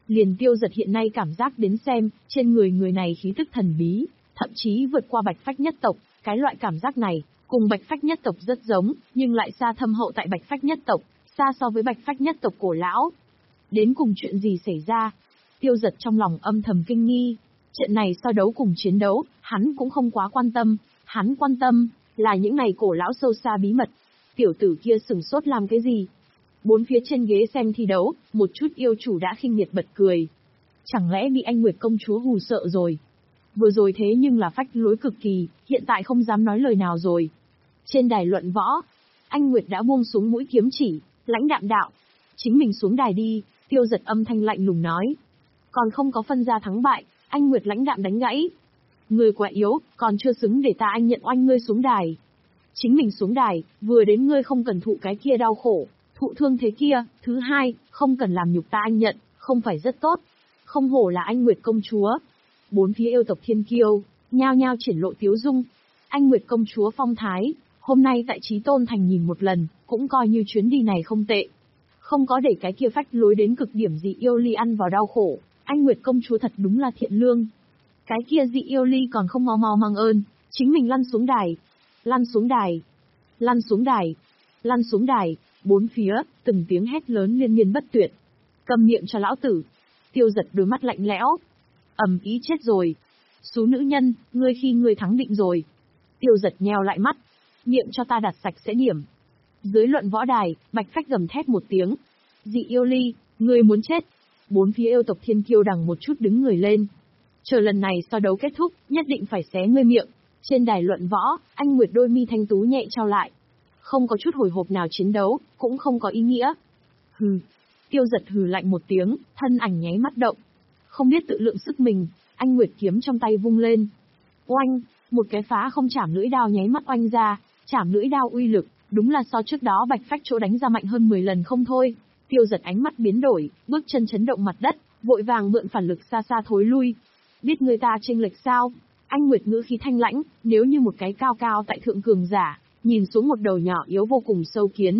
A: Liền Tiêu Giật hiện nay cảm giác đến xem, trên người người này khí tức thần bí, thậm chí vượt qua Bạch Phách nhất tộc, cái loại cảm giác này, cùng Bạch Phách nhất tộc rất giống, nhưng lại xa thâm hậu tại Bạch Phách nhất tộc, xa so với Bạch Phách nhất tộc cổ lão. Đến cùng chuyện gì xảy ra? Tiêu Giật trong lòng âm thầm kinh nghi. Trận này so đấu cùng chiến đấu, hắn cũng không quá quan tâm, hắn quan tâm là những này cổ lão sâu xa bí mật. Tiểu tử kia sửng sốt làm cái gì? Bốn phía trên ghế xem thi đấu, một chút yêu chủ đã khinh miệt bật cười. Chẳng lẽ bị anh Nguyệt công chúa hù sợ rồi? Vừa rồi thế nhưng là phách lối cực kỳ, hiện tại không dám nói lời nào rồi. Trên đài luận võ, anh Nguyệt đã buông xuống mũi kiếm chỉ, lãnh đạm đạo. Chính mình xuống đài đi, Tiêu Giật âm thanh lạnh lùng nói. Còn không có phân ra thắng bại, anh Nguyệt lãnh đạm đánh gãy. Người quá yếu, còn chưa xứng để ta anh nhận oanh ngươi xuống đài. Chính mình xuống đài, vừa đến ngươi không cần thụ cái kia đau khổ, thụ thương thế kia, thứ hai, không cần làm nhục ta anh nhận, không phải rất tốt. Không hổ là anh Nguyệt công chúa. Bốn phía yêu tộc thiên kiêu, nhao nhao triển lộ tiếu dung. Anh Nguyệt công chúa phong thái, hôm nay tại Chí Tôn Thành nhìn một lần, cũng coi như chuyến đi này không tệ. Không có để cái kia phách lối đến cực điểm dị yêu ly ăn vào đau khổ, anh Nguyệt công chúa thật đúng là thiện lương. Cái kia dị yêu ly còn không mau mau mang ơn, chính mình lăn xuống đài. Lăn xuống đài. Lăn xuống đài. Lăn xuống đài. Bốn phía, từng tiếng hét lớn liên miên bất tuyệt. Cầm miệng cho lão tử. Tiêu Giật đôi mắt lạnh lẽo. Ầm ý chết rồi. Số nữ nhân, ngươi khi ngươi thắng định rồi. Tiêu Giật nheo lại mắt. Miệng cho ta đặt sạch sẽ điểm. Dưới luận võ đài, Bạch Phách gầm thét một tiếng. Dị yêu ly, ngươi muốn chết. Bốn phía yêu tộc thiên kiêu đằng một chút đứng người lên. Chờ lần này so đấu kết thúc, nhất định phải xé ngươi miệng. Trên đài luận võ, anh Nguyệt đôi mi thanh tú nhẹ trao lại. Không có chút hồi hộp nào chiến đấu, cũng không có ý nghĩa. Hừ. Tiêu Giật hừ lạnh một tiếng, thân ảnh nháy mắt động. Không biết tự lượng sức mình, anh Nguyệt kiếm trong tay vung lên. Oanh, một cái phá không chảm lưỡi đao nháy mắt oanh ra, chảm lưỡi đao uy lực, đúng là so trước đó Bạch Phách chỗ đánh ra mạnh hơn mười lần không thôi. Tiêu Giật ánh mắt biến đổi, bước chân chấn động mặt đất, vội vàng mượn phản lực xa xa thối lui. Biết người ta chênh lệch sao? Anh Nguyệt ngữ khí thanh lãnh, nếu như một cái cao cao tại thượng cường giả, nhìn xuống một đầu nhỏ yếu vô cùng sâu kiến,